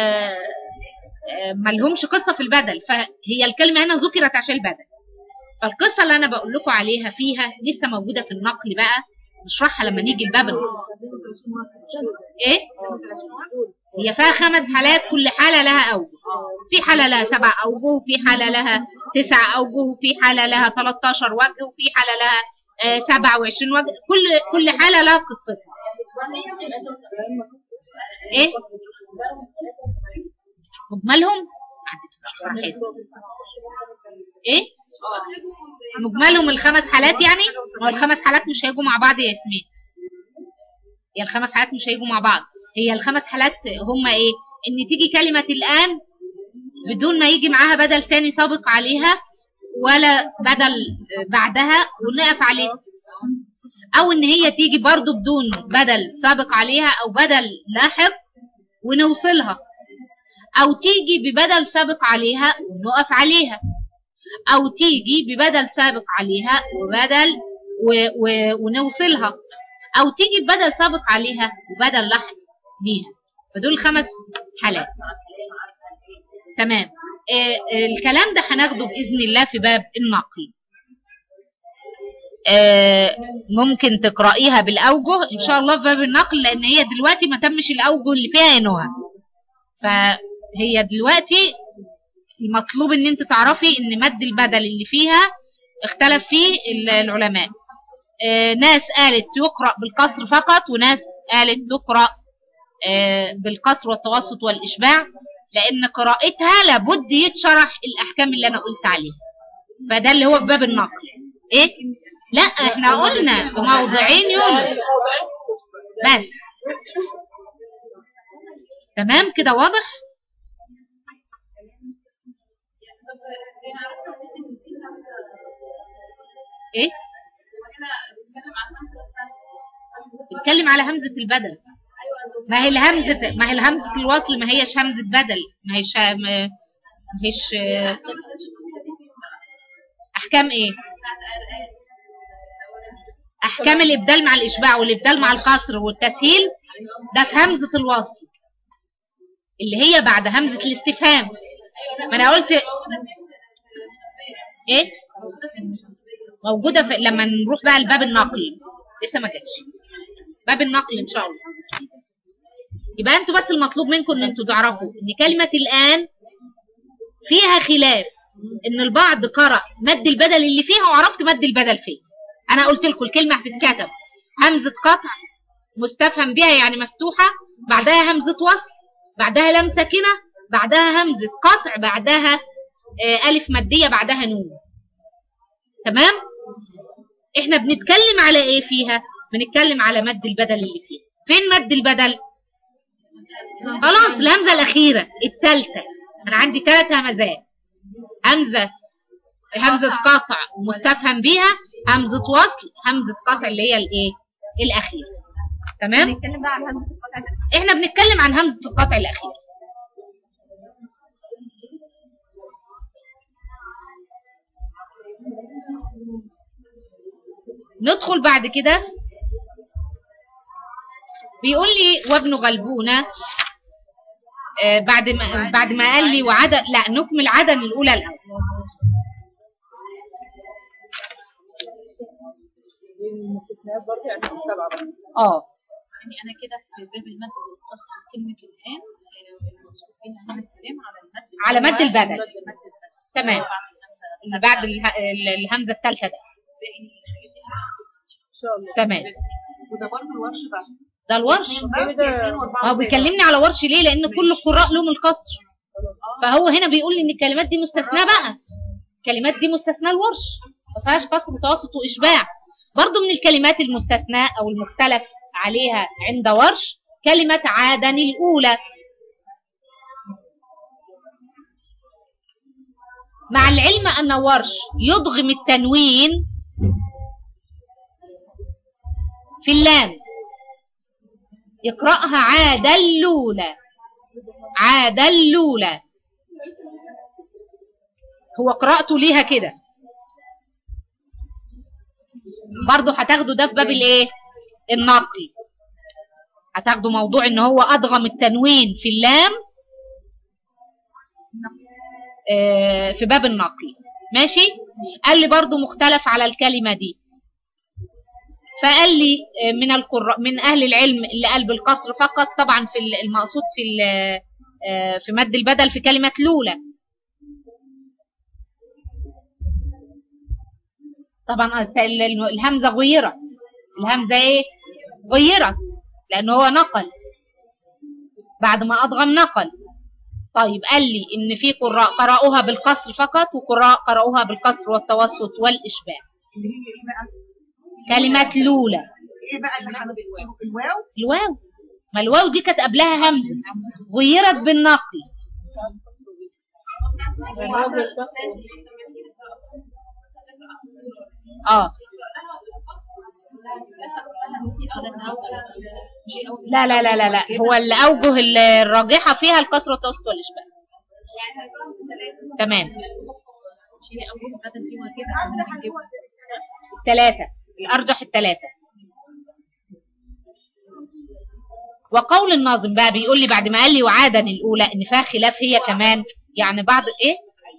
Speaker 1: ما لهمش قصة في البدل. فهي الكلمة هنا ذكرت عشان البدل. فالقصة اللي أنا بقول لكم عليها فيها لسه موجودة في النقل بقى، نشرحها لما نيجي الباب. إيه؟ هي فيها 5 حالات، كل حالة لها أوجه. في حالة لها 7 أوجه، وفي حالة لها 9 أوجه، وفي حالة لها 13 وجه، وفي حالة لها 27 وجه. كل حالة لها قصتها. ايه؟ مجملهم؟ ايه؟ مجملهم ال5 حالات يعني؟ ما هو ال5 حالات مش هيجوا مع بعض يا ياسمين. هي ال5 حالات مش هيجوا مع بعض. هي ال5 حالات هم ايه؟ ان تيجي كلمة الآن بدون ما يجي معاها بدل تاني سابق عليها ولا بدل بعدها ونقف عليه، او ان هي تيجي برضو بدون بدل سابق عليها او بدل لاحق ونوصلها، او تيجي ببدل سابق عليها ونقف عليها، او تيجي ببدل سابق عليها وبدل ونوصلها، او تيجي ببدل سابق عليها وبدل لاحق ليها. فدول 5 حالات. تمام. الكلام ده هناخده بإذن الله في باب النقل. ممكن تقرأيها بالأوجه إن شاء الله في باب النقل، لأن هي دلوقتي ما تمش الأوجه اللي فيها يا نهى. فهي دلوقتي المطلوب ان انت تعرفي ان مد البدل اللي فيها اختلف فيه العلماء. ناس قالت يقرأ بالكسر فقط، وناس قالت يقرأ بالكسر والتوسط والإشباع، لأن قراءتها لابد يتشرح الأحكام اللي أنا قلت عليها. فده اللي هو في باب النقل. إيه؟ لا إحنا قلنا بموضعين يونس بس. تمام كده واضح؟ إيه؟ بتكلم على همزة البدل. ما هي الهمزة الوصل ما هيش همزة بدل، ما هيش أحكام إيه؟ أحكام الإبدال مع الإشباع والإبدال مع القصر والتسهيل، ده في همزة الوصل اللي هي بعد همزة الاستفهام. ما أنا قلت إيه؟ موجودة لما نروح بقى لباب النقل، لسه ما جاتش باب النقل إن شاء الله. يبقى انتوا بس المطلوب منكم ان انتوا تعرفوا ان كلمة الآن فيها خلاف، ان البعض قرأ مد البدل اللي فيها وعرفت مد البدل فيه. انا قلت لكم الكلمة هتتكتب همزة قطع مستفهم بها يعني مفتوحة، بعدها همزة وصل، بعدها لام ساكنة، بعدها همزة قطع، بعدها ألف مادية، بعدها نون. تمام؟ احنا بنتكلم على ايه فيها؟ بنتكلم على مد البدل اللي فيها. فين مد البدل؟ خلاص الهمزة الأخيرة الثالثة. أنا عندي 3 همزات، همزة قطع مستفهم بيها، همزة وصل، همزة قطع اللي هي الإيه؟ الأخيرة. تمام؟
Speaker 4: بنتكلم بقى عن همزة القطع.
Speaker 1: إحنا بنتكلم عن همزة القطع الأخيرة. ندخل بعد كده. بيقول لي وابن غلبونة بعد ما قال لي وعدن، لا نكمل عدن الأولى الأول.
Speaker 4: يعني أنا كده في باب المد والقصر كلمة الآن هنتكلم
Speaker 1: على مد البدل. تمام. اللي بعد الهمزة الثالثة ده. تمام.
Speaker 2: وده برضه الورش بس.
Speaker 1: ده الورش. هو بيكلمني على ورش ليه؟ لان كل القراء لهم القصر، فهو هنا بيقول لي ان الكلمات دي مستثناه بقى. الكلمات دي مستثناه الورش، ما فيهاش قصر وتوسط واشباع. برضو من الكلمات المستثناه او المختلف عليها عند ورش كلمه عادن الاولى، مع العلم ان ورش يضغم التنوين في اللام، يقرأها عادلولة. عادلولة هو قراءته ليها كده. برضو هتاخدوا ده في باب الايه؟ النقل. هتاخدوا موضوع ان هو ادغم التنوين في اللام في باب النقل. ماشي؟ قال لي برضو مختلف على الكلمة دي، فقال لي من أهل العلم اللي قال بالقصر فقط. طبعا في المقصود في مد البدل في كلمة لولى. طبعا الهمزة غيرت. الهمزة ايه؟ غيرت لأن هو نقل بعد ما أضغم نقل. طيب قال لي إن في قراء قرأوها بالقصر فقط، وقراء قرأوها بالقصر والتوسط والإشباع. كلمة لولى.
Speaker 2: ايه بقى اللي هنضيفه؟ الواو؟
Speaker 1: الواو. ما الواو دي كانت قبلها همزة غيرت بالنقل. لا لا لا لا لا، هو الأوجه الراجحة فيها الكسر والتوسط والإشباع. تمام. 3 الأرجح 3. وقول الناظم بقى بيقول لي بعد ما قال لي وعادن الأولى إن فيها خلاف هي كمان، يعني بعض إيه؟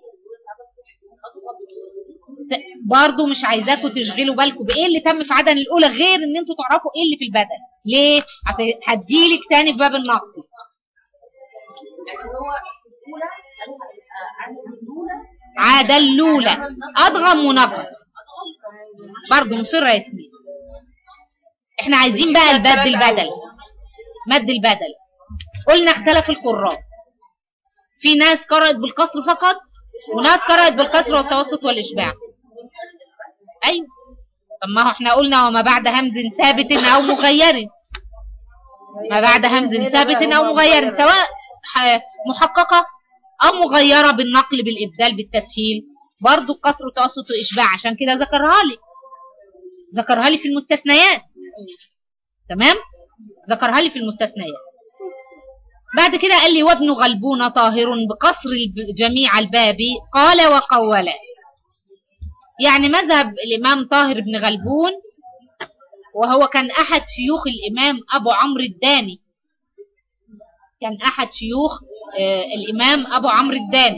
Speaker 1: برضو مش عايزاكم تشغلوا بالكم بإيه اللي تم في عدن الأولى، غير إن أنتوا تعرفوا إيه اللي في البدل. ليه؟ هديلك تاني في باب النقل. عدلولة، أضغم ونقل برضه مصرة يا ياسمين. احنا عايزين بقى المد البدل. مد البدل قلنا اختلف القراء، في ناس قرأت بالقصر فقط وناس قرأت بالكسر والتوسط والإشباع. أيوة، طب ما هو احنا قلنا وما بعد همز ثابت أو مغير، ما بعد همز ثابت أو مغير سواء محققة أو مغيرة بالنقل بالإبدال بالتسهيل، برضو الكسر والتوسط والإشباع، عشان كده ذكرها لي في المستثنيات. تمام، ذكرها لي في المستثنيات. بعد كده قال لي وابن غلبون طاهر بقصر جميع الباب قال وقول. يعني مذهب الإمام طاهر بن غلبون، وهو كان أحد شيوخ الإمام أبو عمرو الداني، كان أحد شيوخ الإمام أبو عمرو الداني،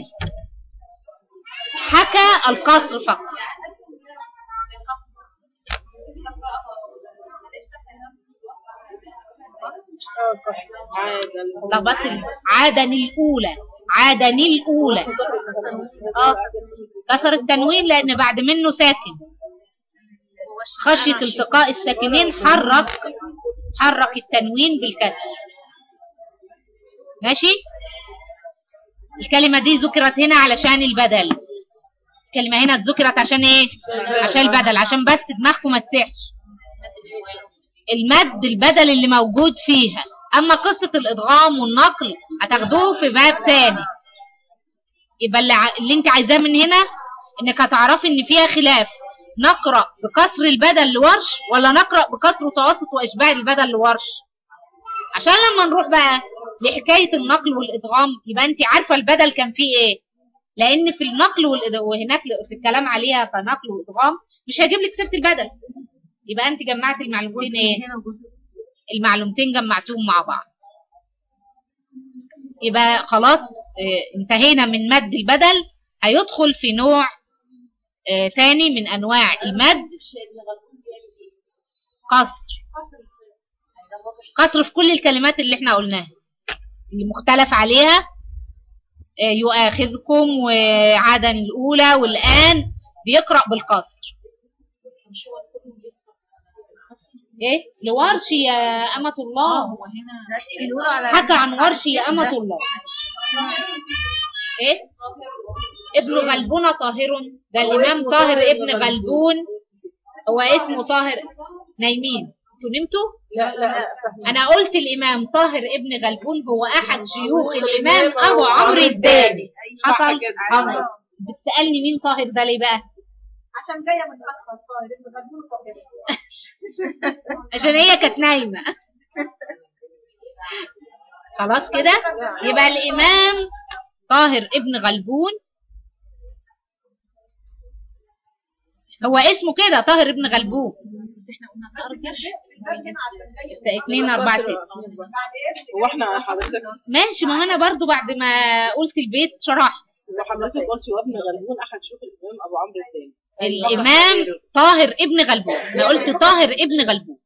Speaker 1: حكى القصر فقط. ضبط عادني الأولى كسر التنوين لأن بعد منه ساكن، خشية التقاء الساكنين حرك التنوين بالكسر. ماشي، الكلمة دي ذكرت هنا علشان البدل، الكلمة هنا ذكرت عشان ايه؟ عشان البدل، عشان بس دماغكم ما تسحش. المد البدل اللي موجود فيها، اما قصة الادغام والنقل هتاخدوه في باب تاني. يبقى اللي انت عايزاه من هنا انك هتعرفي ان فيها خلاف، نقرأ بكسر البدل لورش ولا نقرأ بكسر وتوسط واشباع البدل لورش، عشان لما نروح بقى لحكاية النقل والادغام يبقى انت عارفة البدل كان فيه ايه. لان في النقل وهناك في الكلام عليها كنقل وادغام مش هجيب لك سيرة البدل، يبقى انت جمعت المعلومتين ايه؟ المعلومتين جمعتهم مع بعض. يبقى خلاص انتهينا من مد البدل. هيدخل في نوع تاني من انواع المد، قصر في كل الكلمات اللي احنا قلناها اللي مختلف عليها، يؤاخذكم وعادا الاولى والان بيقرأ بالقصر. ايه لورش يا أمة الله، حكى عن ورش يا أمة الله. ايه ابن غلبون طاهر، ده الإمام طاهر ابن غلبون، هو اسمه طاهر. نايمين انتوا نمتوا؟
Speaker 3: لا
Speaker 1: انا قلت الإمام طاهر ابن غلبون هو احد شيوخ الإمام أبو عمرو الداني. حصل امر. بتسألني مين طاهر ده ليه بقى؟
Speaker 2: عشان جايه من اكثر طاهر ابن غلبون طاهر
Speaker 1: عشان هي كانت نايمه. خلاص كده، يبقى الامام طاهر ابن غلبون هو اسمه كده طاهر ابن غلبون.
Speaker 4: بس احنا قلنا
Speaker 1: 2 4 6.
Speaker 3: هو احنا حضرتك
Speaker 1: ماشي، ما انا برضو بعد ما قلت البيت شرحت.
Speaker 3: وحضرتك قلتي وابن غلبون احد شيوخ الامام ابو عمرو الداني.
Speaker 1: الامام طاهر ابن غلبون، انا قلت طاهر ابن غلبون.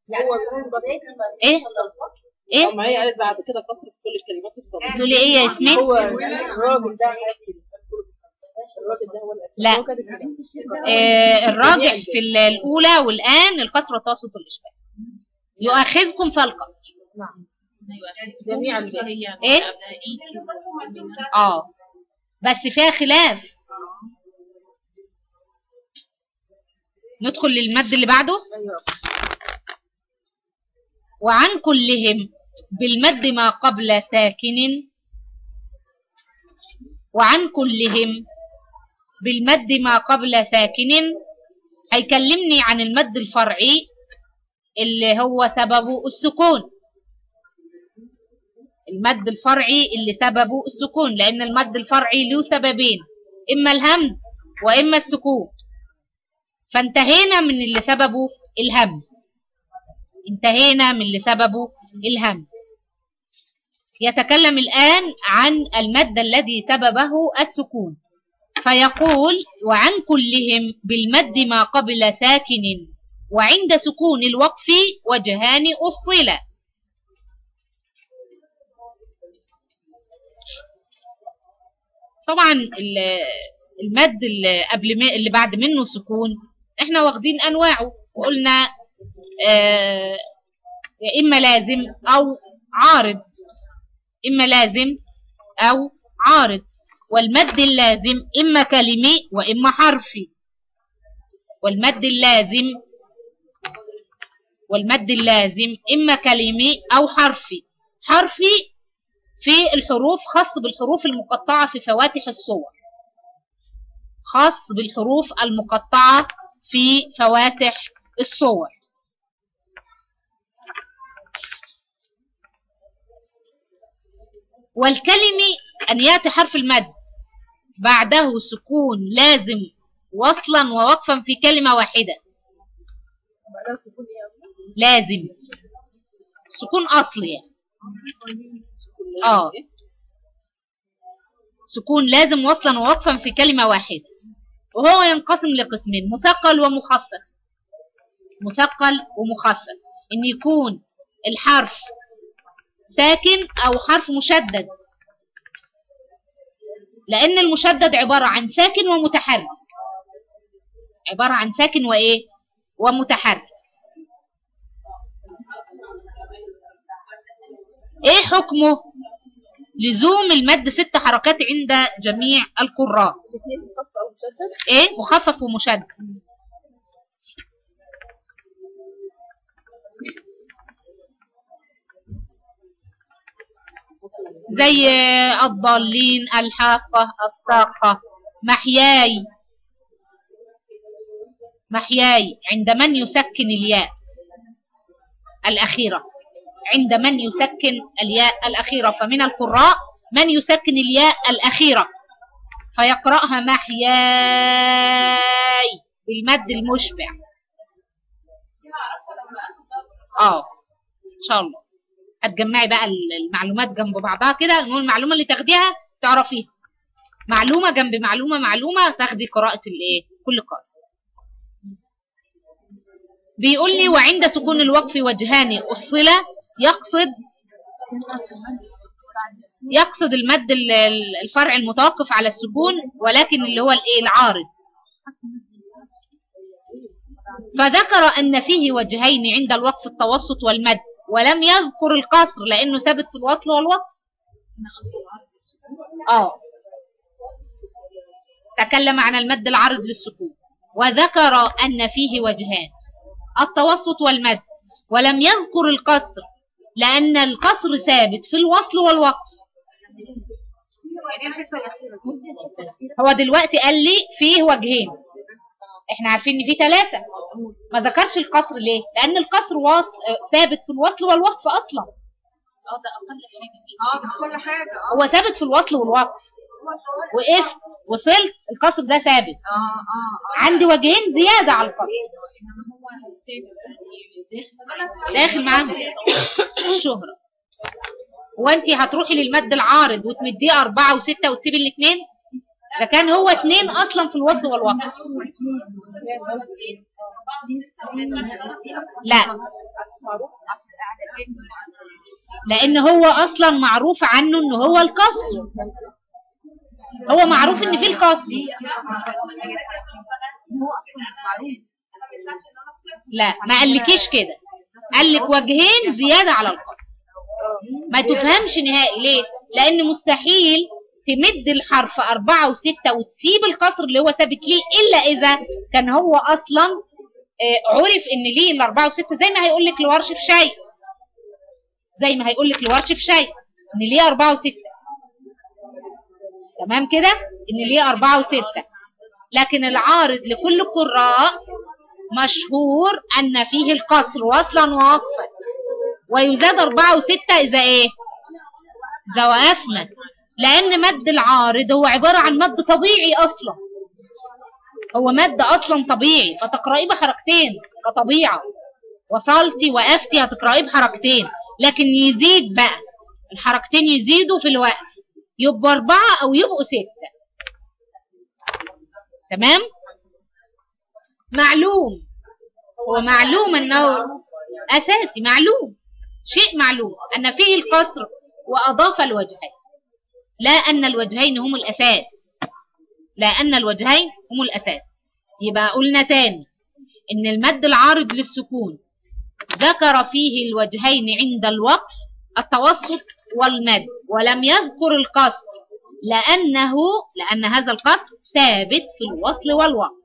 Speaker 1: ايه
Speaker 3: ما هي قالت بعد كده قصر في كل الكلمات الصغيره.
Speaker 1: تقولي ايه يا ياسمين؟
Speaker 3: هو الراجل ده
Speaker 1: لا الراجع في الاولى والان الكسر والتوسط والاشباع. يؤاخذكم فالقصر.
Speaker 4: نعم،
Speaker 3: جميع
Speaker 1: ايه بس فيها خلاف. ندخل للمد اللي بعده. وعن كلهم بالمد ما قبل ساكن، وعن كلهم بالمد ما قبل ساكن هيكلمني عن المد الفرعي اللي هو سببه السكون. المد الفرعي اللي سببه السكون، لأن المد الفرعي له سببين، إما الهمز وإما السكون. فانتهينا من اللي سببه الهمز، انتهينا من اللي سببه الهمز. يتكلم الآن عن المد الذي سببه السكون، فيقول وعن كلهم بالمد ما قبل ساكن وعند سكون الوقف وجهان أصلا. طبعا المد اللي اللي بعد منه سكون احنا واخدين انواعه وقلنا يا اما لازم او عارض، اما لازم او عارض. والمد اللازم اما كلمي واما حرفي. والمد اللازم اما كلمي او حرفي. حرفي في الحروف، خاص بالحروف المقطعة في فواتح الصور، خاص بالحروف المقطعة في فواتح الصور. والكلمي أن يأتي حرف المد بعده سكون لازم وصلا ووقفا في كلمة واحدة. لازم سكون أصلي سكون لازم وصلا ووقفا في كلمة واحدة. وهو ينقسم لقسمين: مثقل ومخفف. مثقل ومخفف إن يكون الحرف ساكن أو حرف مشدد، لأن المشدد عبارة عن ساكن ومتحرك، عبارة عن ساكن وإيه؟ ومتحرك. إيه حكمه؟ لزوم المد 6 حركات عند جميع القراء. إيه؟ مخفف ومشدد. زي الضالين، الحاقة، الساقة، محياي. محياي عند من يسكن الياء الأخيرة، عند من يسكن الياء الأخيرة. فمن القراء من يسكن الياء الأخيرة فيقرأها محياي بالمد المشبع. إن شاء الله هتجمعي بقى المعلومات جنب بعضها كده، نقول المعلومة اللي تاخديها تعرفيها، معلومة جنب معلومة تاخدي قراءة الايه كل قراءة. بيقول لي: وعند سكون الوقف وجهان الصلة يقصد المد الفرع المتوقف على السكون، ولكن اللي هو الايه العارض. فذكر أن فيه وجهين عند الوقف: التوسط والمد، ولم يذكر القصر لأنه ثابت في الوصل والوقف. تكلم عن المد العارض للسكون وذكر أن فيه وجهان: التوسط والمد، ولم يذكر القصر لأن القصر ثابت في الوصل والوقف. هو دلوقتي قال لي فيه وجهين، احنا عارفين ان فيه 3، ما ذكرش القصر ليه؟ لأن القصر ثابت في الوصل والوقف أصلا.
Speaker 4: ده أقل حاجة.
Speaker 1: هو ثابت في الوصل والوقف، وقفت وصلت القصر ده ثابت. عندي وجهين زيادة على القصر داخل معاهم الشهرة. وانتي هتروحي للمد العارض وتمديه 4 و6 وتسيبي الاثنين؟ ده كان هو 2 أصلا في الوصل والوقف. لا، لأن هو أصلا معروف عنه إن هو القصر، هو معروف إن فيه القصر. لا، ما قالكيش كده، قالك وجهين زيادة على القصر. ما تفهمش نهائي ليه؟ لأن مستحيل تمد الحرف 4 و6 وتسيب القصر اللي هو ثابت ليه، إلا إذا كان هو أصلا عرف إن ليه 4 و6، زي ما هيقول لك لورش في شيء، زي ما هيقول لك لورش في شيء إن ليه 4 و6. تمام كده؟ إن ليه 4 و6. لكن العارض لكل القراء مشهور أن فيه القصر وصلا ووقفا، ويزاد 4 و6 إذا إيه؟ إذا وقفنا، لأن مد العارض هو عبارة عن مد طبيعي أصلا، هو مد أصلا طبيعي، فتقرأيه بحركتين كطبيعة. وصلتي وقفتي هتقرأيه بحركتين، لكن يزيد بقى الحركتين يزيدوا في الوقت، يبقوا 4 أو يبقوا 6. تمام؟ معلوم، هو معلوم أنه أساسي، معلوم، شيء معلوم أن فيه القصر وأضاف الوجهين، لا أن الوجهين هم الأساس، لأن الوجهين هم الأساس. يبقى قلنا تاني إن المد العارض للسكون ذكر فيه الوجهين عند الوقف، التوسط والمد، ولم يذكر القصر لأن هذا القصر ثابت في الوصل والوقف،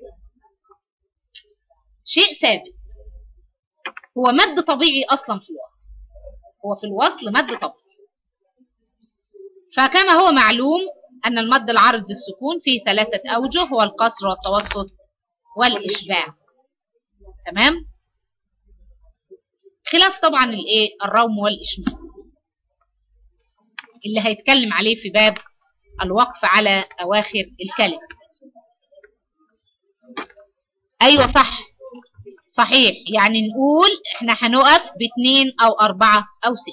Speaker 1: شيء ثابت، هو مد طبيعي أصلا في الوصل، هو في الوصل مد طبيعي. فكما هو معلوم أن المد العارض للسكون فيه 3 أوجه، هو القصر والتوسط والإشباع. تمام؟ خلاف طبعا الايه الروم والإشمام اللي هيتكلم عليه في باب الوقف على أواخر الكلمة. أيوة صحيح، يعني نقول احنا هنقف ب2 أو 4 أو 6.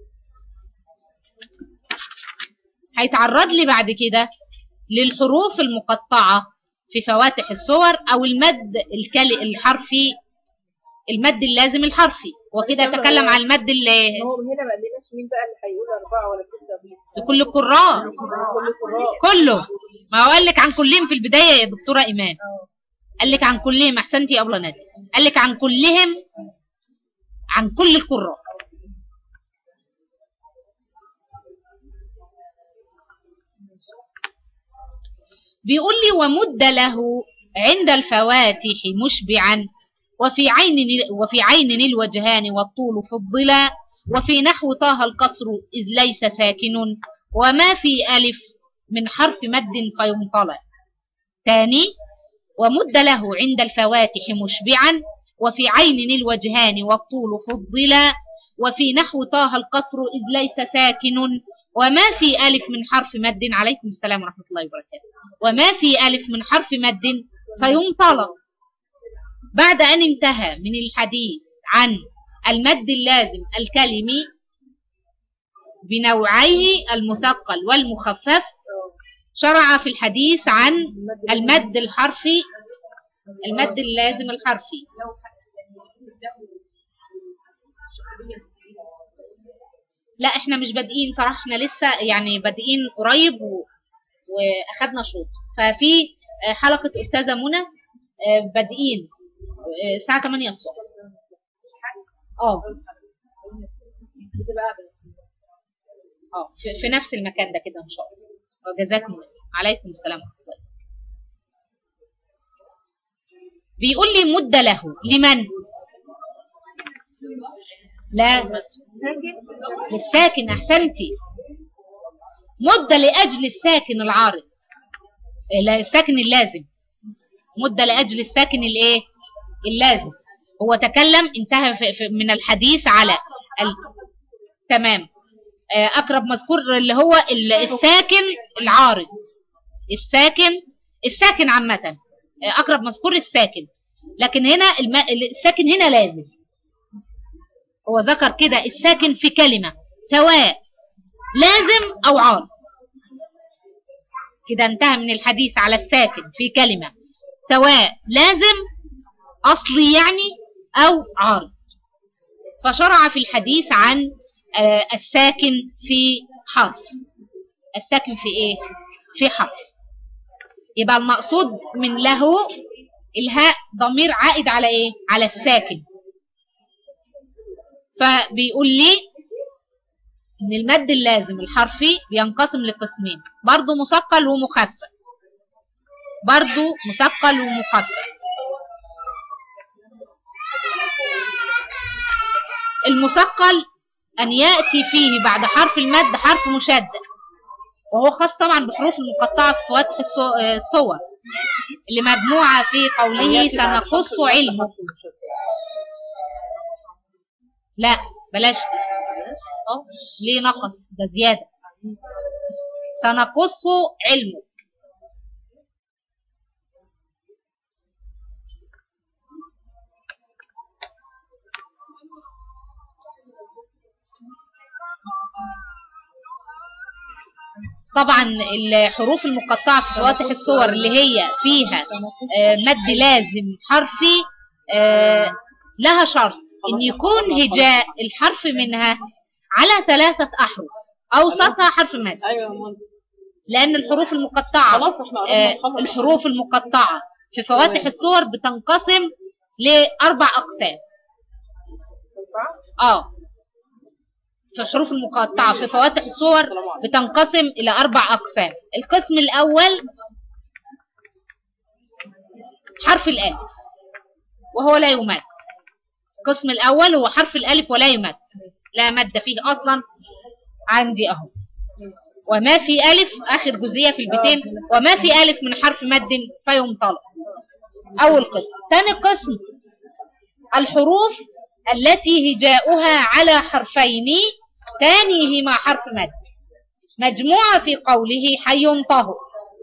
Speaker 1: هيتعرض لي بعد كده للحروف المقطعة في فواتح الصور أو المد الحرفي، المد اللازم الحرفي، وكده اتكلم عن المد اللي
Speaker 3: هو من هنا ما قالناش مين بقى اللي هيقول 4 ولا 6
Speaker 1: لكل القراء كله. ما هو قال لك عن كلهم في البداية يا دكتورة إيمان، قال لك عن كلهم. أحسنتي يا أبلة نادية، قال لك عن كلهم، عن كل القراء. بيقول لي ومد له عند الفواتح مشبعا، وفي عين الوجهان والطول فضلا، وفي نحو طه القصر إذ ليس ساكن، وما في ألف من حرف مد فيمطلع. تاني، ومد له عند الفواتح مشبعا، وفي عين الوجهان والطول فضلا، وفي نحو طه القصر إذ ليس ساكن، وما في ألف من حرف مد. عليكم السلام ورحمة الله وبركاته. وما في ألف من حرف مد فيمطلع. بعد أن انتهى من الحديث عن المد اللازم الكلمي بنوعيه المثقل والمخفف، شرع في الحديث عن المد الحرفي، المد اللازم الحرفي. لا احنا مش بادئين صراحة، احنا لسه يعني بادئين قريب واخدنا شوط. ففي حلقة أستاذة منى بادئين الساعة 8 الصبح. في نفس المكان ده كده ان شاء الله. وجزاكم الله. عليكم السلام ورحمة الله. بيقول لي مد له لمن؟ لا للساكن. احسنتي. مد لأجل الساكن العارض، الساكن اللازم. مد لأجل الساكن الايه اللازم. هو تكلم، انتهى من الحديث على تمام. أقرب مذكور اللي هو الساكن العارض، الساكن عامة أقرب مذكور الساكن، لكن هنا الساكن هنا لازم. هو ذكر كده الساكن في كلمة سواء لازم أو عارض. كده انتهى من الحديث على الساكن في كلمة سواء لازم أصلي يعني أو عارض. فشرع في الحديث عن الساكن في حرف. الساكن في ايه؟ في حرف. يبقى المقصود من له الهاء ضمير عائد على ايه؟ على الساكن. فبيقول لي ان المد اللازم الحرفي بينقسم لقسمين، برضو مثقل ومخفف. المثقل أن يأتي فيه بعد حرف المد حرف مشدد، وهو خاص طبعا بحروف المقطعة في فواتح الصور اللي مجموعة في قوله سنقص علمك. لا بلاش ليه نقص ده زيادة. سنقص علمك. طبعا الحروف المقطعة في فواتح الصور اللي هي فيها مد لازم حرفي لها شرط ان يكون هجاء الحرف منها على 3 أحرف، اوسطها حرف مد. لان الحروف المقطعه
Speaker 3: خلاص احنا قربنا نخلص.
Speaker 1: الحروف المقطعه في فواتح الصور بتنقسم ل4 اقسام. في الحروف المقطعه في فواتح الصور بتنقسم الى 4 اقسام. القسم الاول حرف الالف وهو لا يمد. القسم الاول هو حرف الالف ولا يمد، لا مد فيه اصلا عندي اهو. وما في الف، اخر جزئيه في البيتين، وما في الف من حرف مد فينطلق. اول قسم. ثاني قسم الحروف التي هجاؤها على حرفين ثانيهما حرف مد، مجموعه في قوله حي طاهر.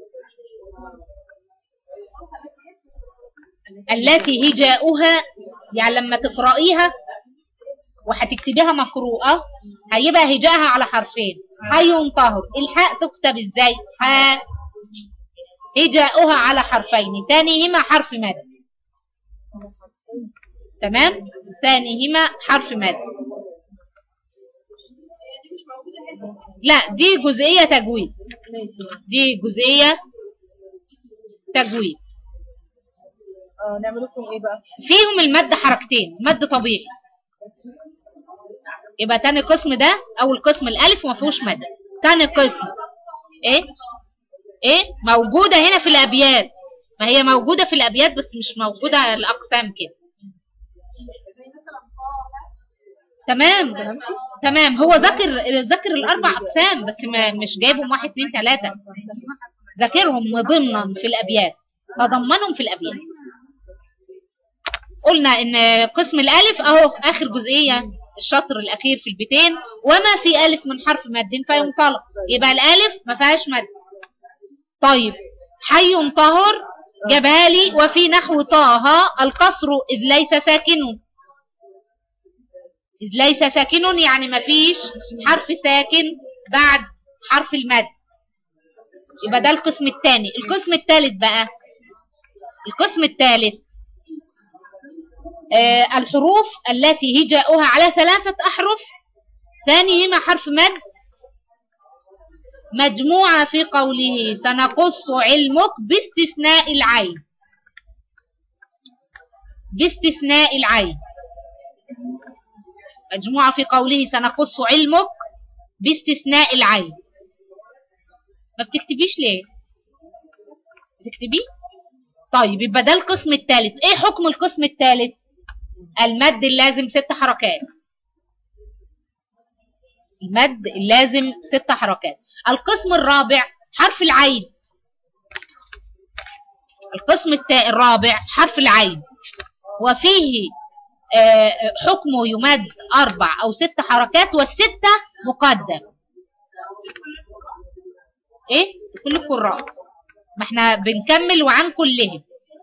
Speaker 1: التي هجاؤها يعني لما تقرأيها وهتكتبيها مقروءة هيبقى هجاءها على حرفين، حي طاهر. الحاء تكتب ازاي؟ حاء. هجاؤها على حرفين ثانيهما حرف مد. تمام؟ ثانيهما حرف مد. لا دي جزئية تجويد، دي جزئية تجويد.
Speaker 3: نعمل لكم ايه بقى؟
Speaker 1: فيهم المد حركتين، مد طبيعي. يبقى تاني قسم ده اول قسم الالف وما فيهوش مد. تاني قسم ايه موجوده هنا في الابيات، ما هي موجوده في الابيات بس مش موجوده الاقسام كده. تمام هو ذكر الاربع اقسام بس مش جايبهم 1 2 3، ذاكرهم ضمنا في الابيات، تضمنهم في الابيات. قلنا ان قسم الالف اهو اخر جزئيه الشطر الاخير في البيتين، وما في الف من حرف مد فينطلق، يبقى الالف ما فيهاش مد. طيب حي طاهر جابها لي، وفي نحو طه القصر اذ ليس ساكن. اذ ليس ساكن يعني ما فيش حرف ساكن بعد حرف المد، يبقى ده القسم الثاني. القسم الثالث بقى، القسم الثالث الحروف التي هجاؤها على 3 أحرف ثانيهما حرف مد، مجموعة في قوله سنقص علمك باستثناء العين. باستثناء العين، مجموعة في قوله سنقص علمك باستثناء العين. ما بتكتبيش ليه؟ بتكتبي؟ طيب يبقى ده القسم الثالث. ايه حكم القسم الثالث؟ المد اللازم 6 حركات. المد اللازم 6 حركات. القسم الرابع حرف العين. القسم الرابع حرف العين، وفيه حكمه يمد 4 أو 6 حركات، والستة مقدم. ايه؟ كل القراء، ما احنا بنكمل وعن كلهم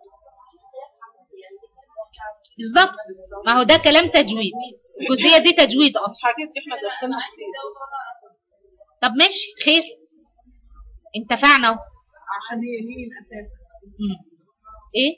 Speaker 1: بالظبط. ما هو ده كلام تجويد، الجزئيه دي تجويد اصلا.
Speaker 3: حاجات احنا درسناها كتير.
Speaker 1: طب ماشي خير، انتفعنا اهو.
Speaker 2: عشان هي مين اساسا؟
Speaker 1: ايه؟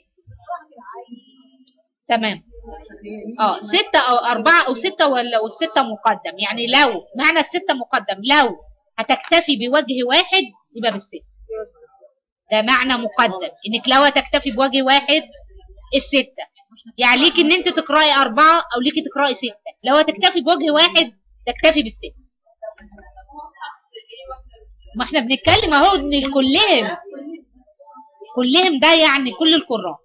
Speaker 1: تمام. 6 أو 4 أو 6 ولا والستة مقدم، يعني لو معنى الستة مقدم لو هتكتفي بوجه واحد يبقى بالستة. ده معنى مقدم، انك لو هتكتفي بوجه واحد الستة، يعني ليك ان انت تقرأي 4 او ليك تقرأي 6. لو هتكتفي بوجه واحد تكتفي بالستة. ما احنا بنتكلم اهو ان كلهم ده يعني كل القراء.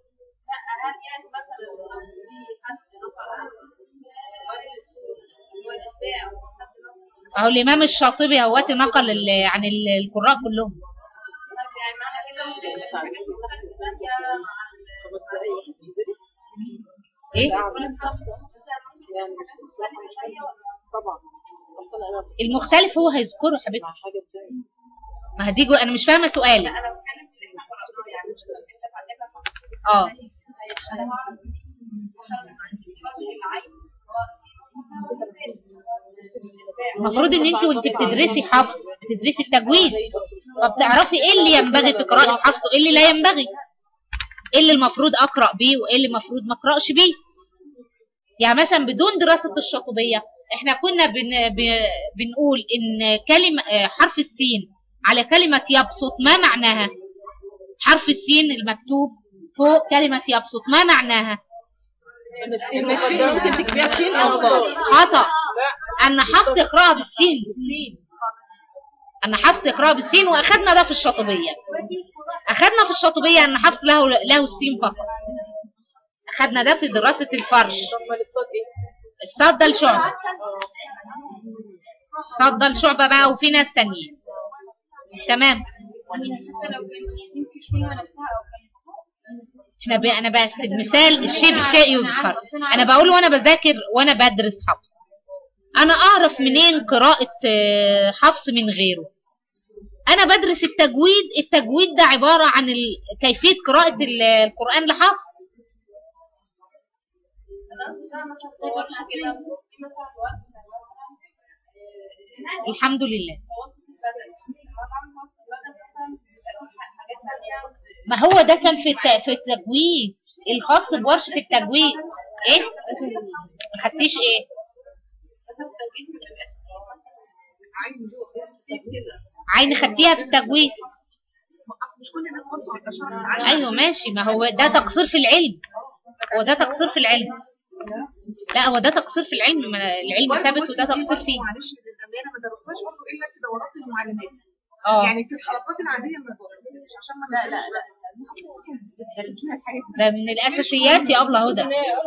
Speaker 1: اهو الامام الشاطبي اهوت نقل عن القراء كلهم. ايه؟ المختلف هو هيذكره حبيبتي. ما هديجو انا مش فاهمه سؤالي. المفروض ان انت وانت بتدرسي حفظ بتدرسي التجويد، فبتعرفي ايه اللي ينبغي في قراءة الحفظ وايه اللي لا ينبغي، ايه اللي المفروض اقرأ بيه وايه اللي المفروض ما اقرأش بيه. يعني مثلا بدون دراسة الشاطبية احنا كنا بنقول ان كلمة حرف السين على كلمة يبسط، ما معناها؟ حرف السين المكتوب فوق كلمة يبسط ما معناها؟
Speaker 3: ممكن تكتبيها سين او صاد.
Speaker 1: خطأ. أن حفص يقرأها بالسين. أن حفص يقرأها بالسين، وأخذنا ده في الشاطبية. أخذنا في الشاطبية أن حفص له السين فقط. أخذنا ده في دراسة الفرش. الصاد ده الشعبة. الصاد ده الشعبة بقى، وفي ناس تانيين. تمام. انا بس مثال الشيء بالشيء يذكر. انا بقول وانا بذاكر وانا بدرس حفص، انا اعرف منين قراءة حفص من غيره؟ انا بدرس التجويد. التجويد ده عبارة عن كيفية قراءة القرآن لحفص. الحمد لله. ما هو ده كان في التجويد الخاص بورش في التجويد. ايه ما خدتيش ايه؟ عين خدتيها في التجويد. ايوه ماشي، ما هو ده تقصير في العلم. هو ده تقصير في العلم. لا هو ده تقصير في العلم، العلم ثابت وده تقصير فيه.
Speaker 2: معلش للامانه ما درسناش برضه الا في دورات المعلمات. يعني في الحلقات العاديه ما درسناش عشان ما لا
Speaker 1: ده من الاساسيات يا ابله هدى.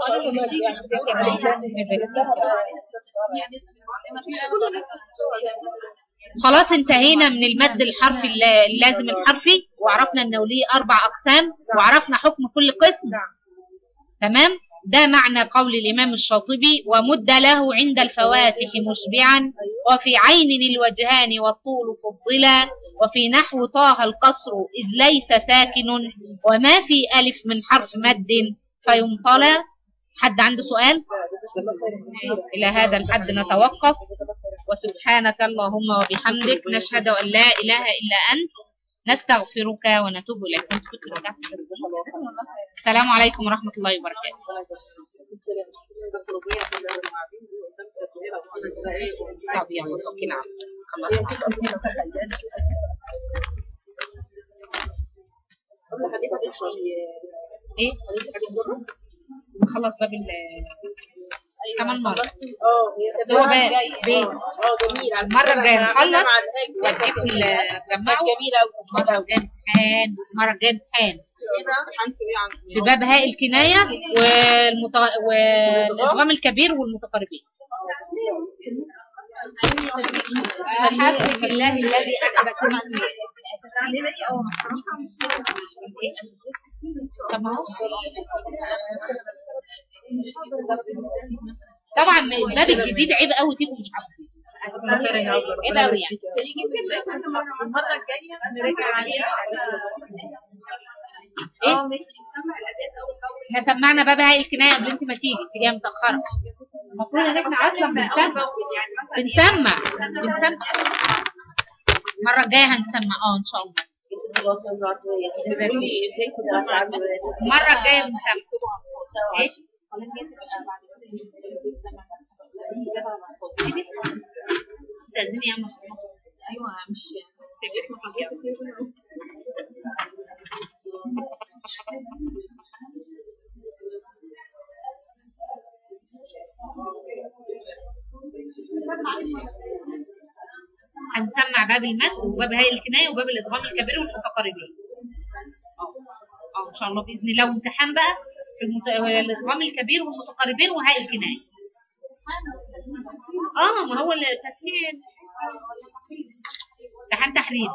Speaker 1: خلاص انتهينا من المد الحرفي اللازم الحرفي، وعرفنا انه ليه 4 اقسام، وعرفنا حكم كل قسم. تمام. ده معنى قول الإمام الشاطبي: ومد له عند الفواتح مشبعا، وفي عين الوجهان والطول فضلا، وفي نحو طه القصر إذ ليس ساكن، وما في ألف من حرف مد فيمطلى. حد عنده سؤال؟ إلى هذا الحد نتوقف. وسبحانك اللهم وبحمدك نشهد أن لا إله إلا أنت نستغفرك ونتوب إليك. السلام عليكم ورحمة الله وبركاته. طب يلا توكلنا على ايه؟ خلاص باب كمان مرة. هو بيت المرة الجاية نخلص واديكم تجمعوا. المرة الجاية امتحان في باب هاء الكناية والإدغام الكبير والمتقاربين. حسبك الله الذي أحدثنا. طبعا الباب الجديد عيب قوي تيجوا مش عارفين. عيب قوي يعني.
Speaker 2: المره الجايه نراجع عليها.
Speaker 1: ايه؟ احنا سمعنا باب هاء الكناية قبل انت ما تيجي، انت جايه متأخرة. المفروض ان احنا اصلا بنسمع. المرة الجاية هنسمع ان شاء الله. المرة الجاية بنسمع. ايه؟ استاذني يا ماما. ايوه مش اسمك هنسمع باب المد وباب هاء الكناية وباب الإدغام الكبير والمتقاربين. ان شاء الله باذن الله. وامتحان بقى في الإدغام الكبير والمتقاربين وهاء الكناية. ما هو التسميع امتحان تحرير.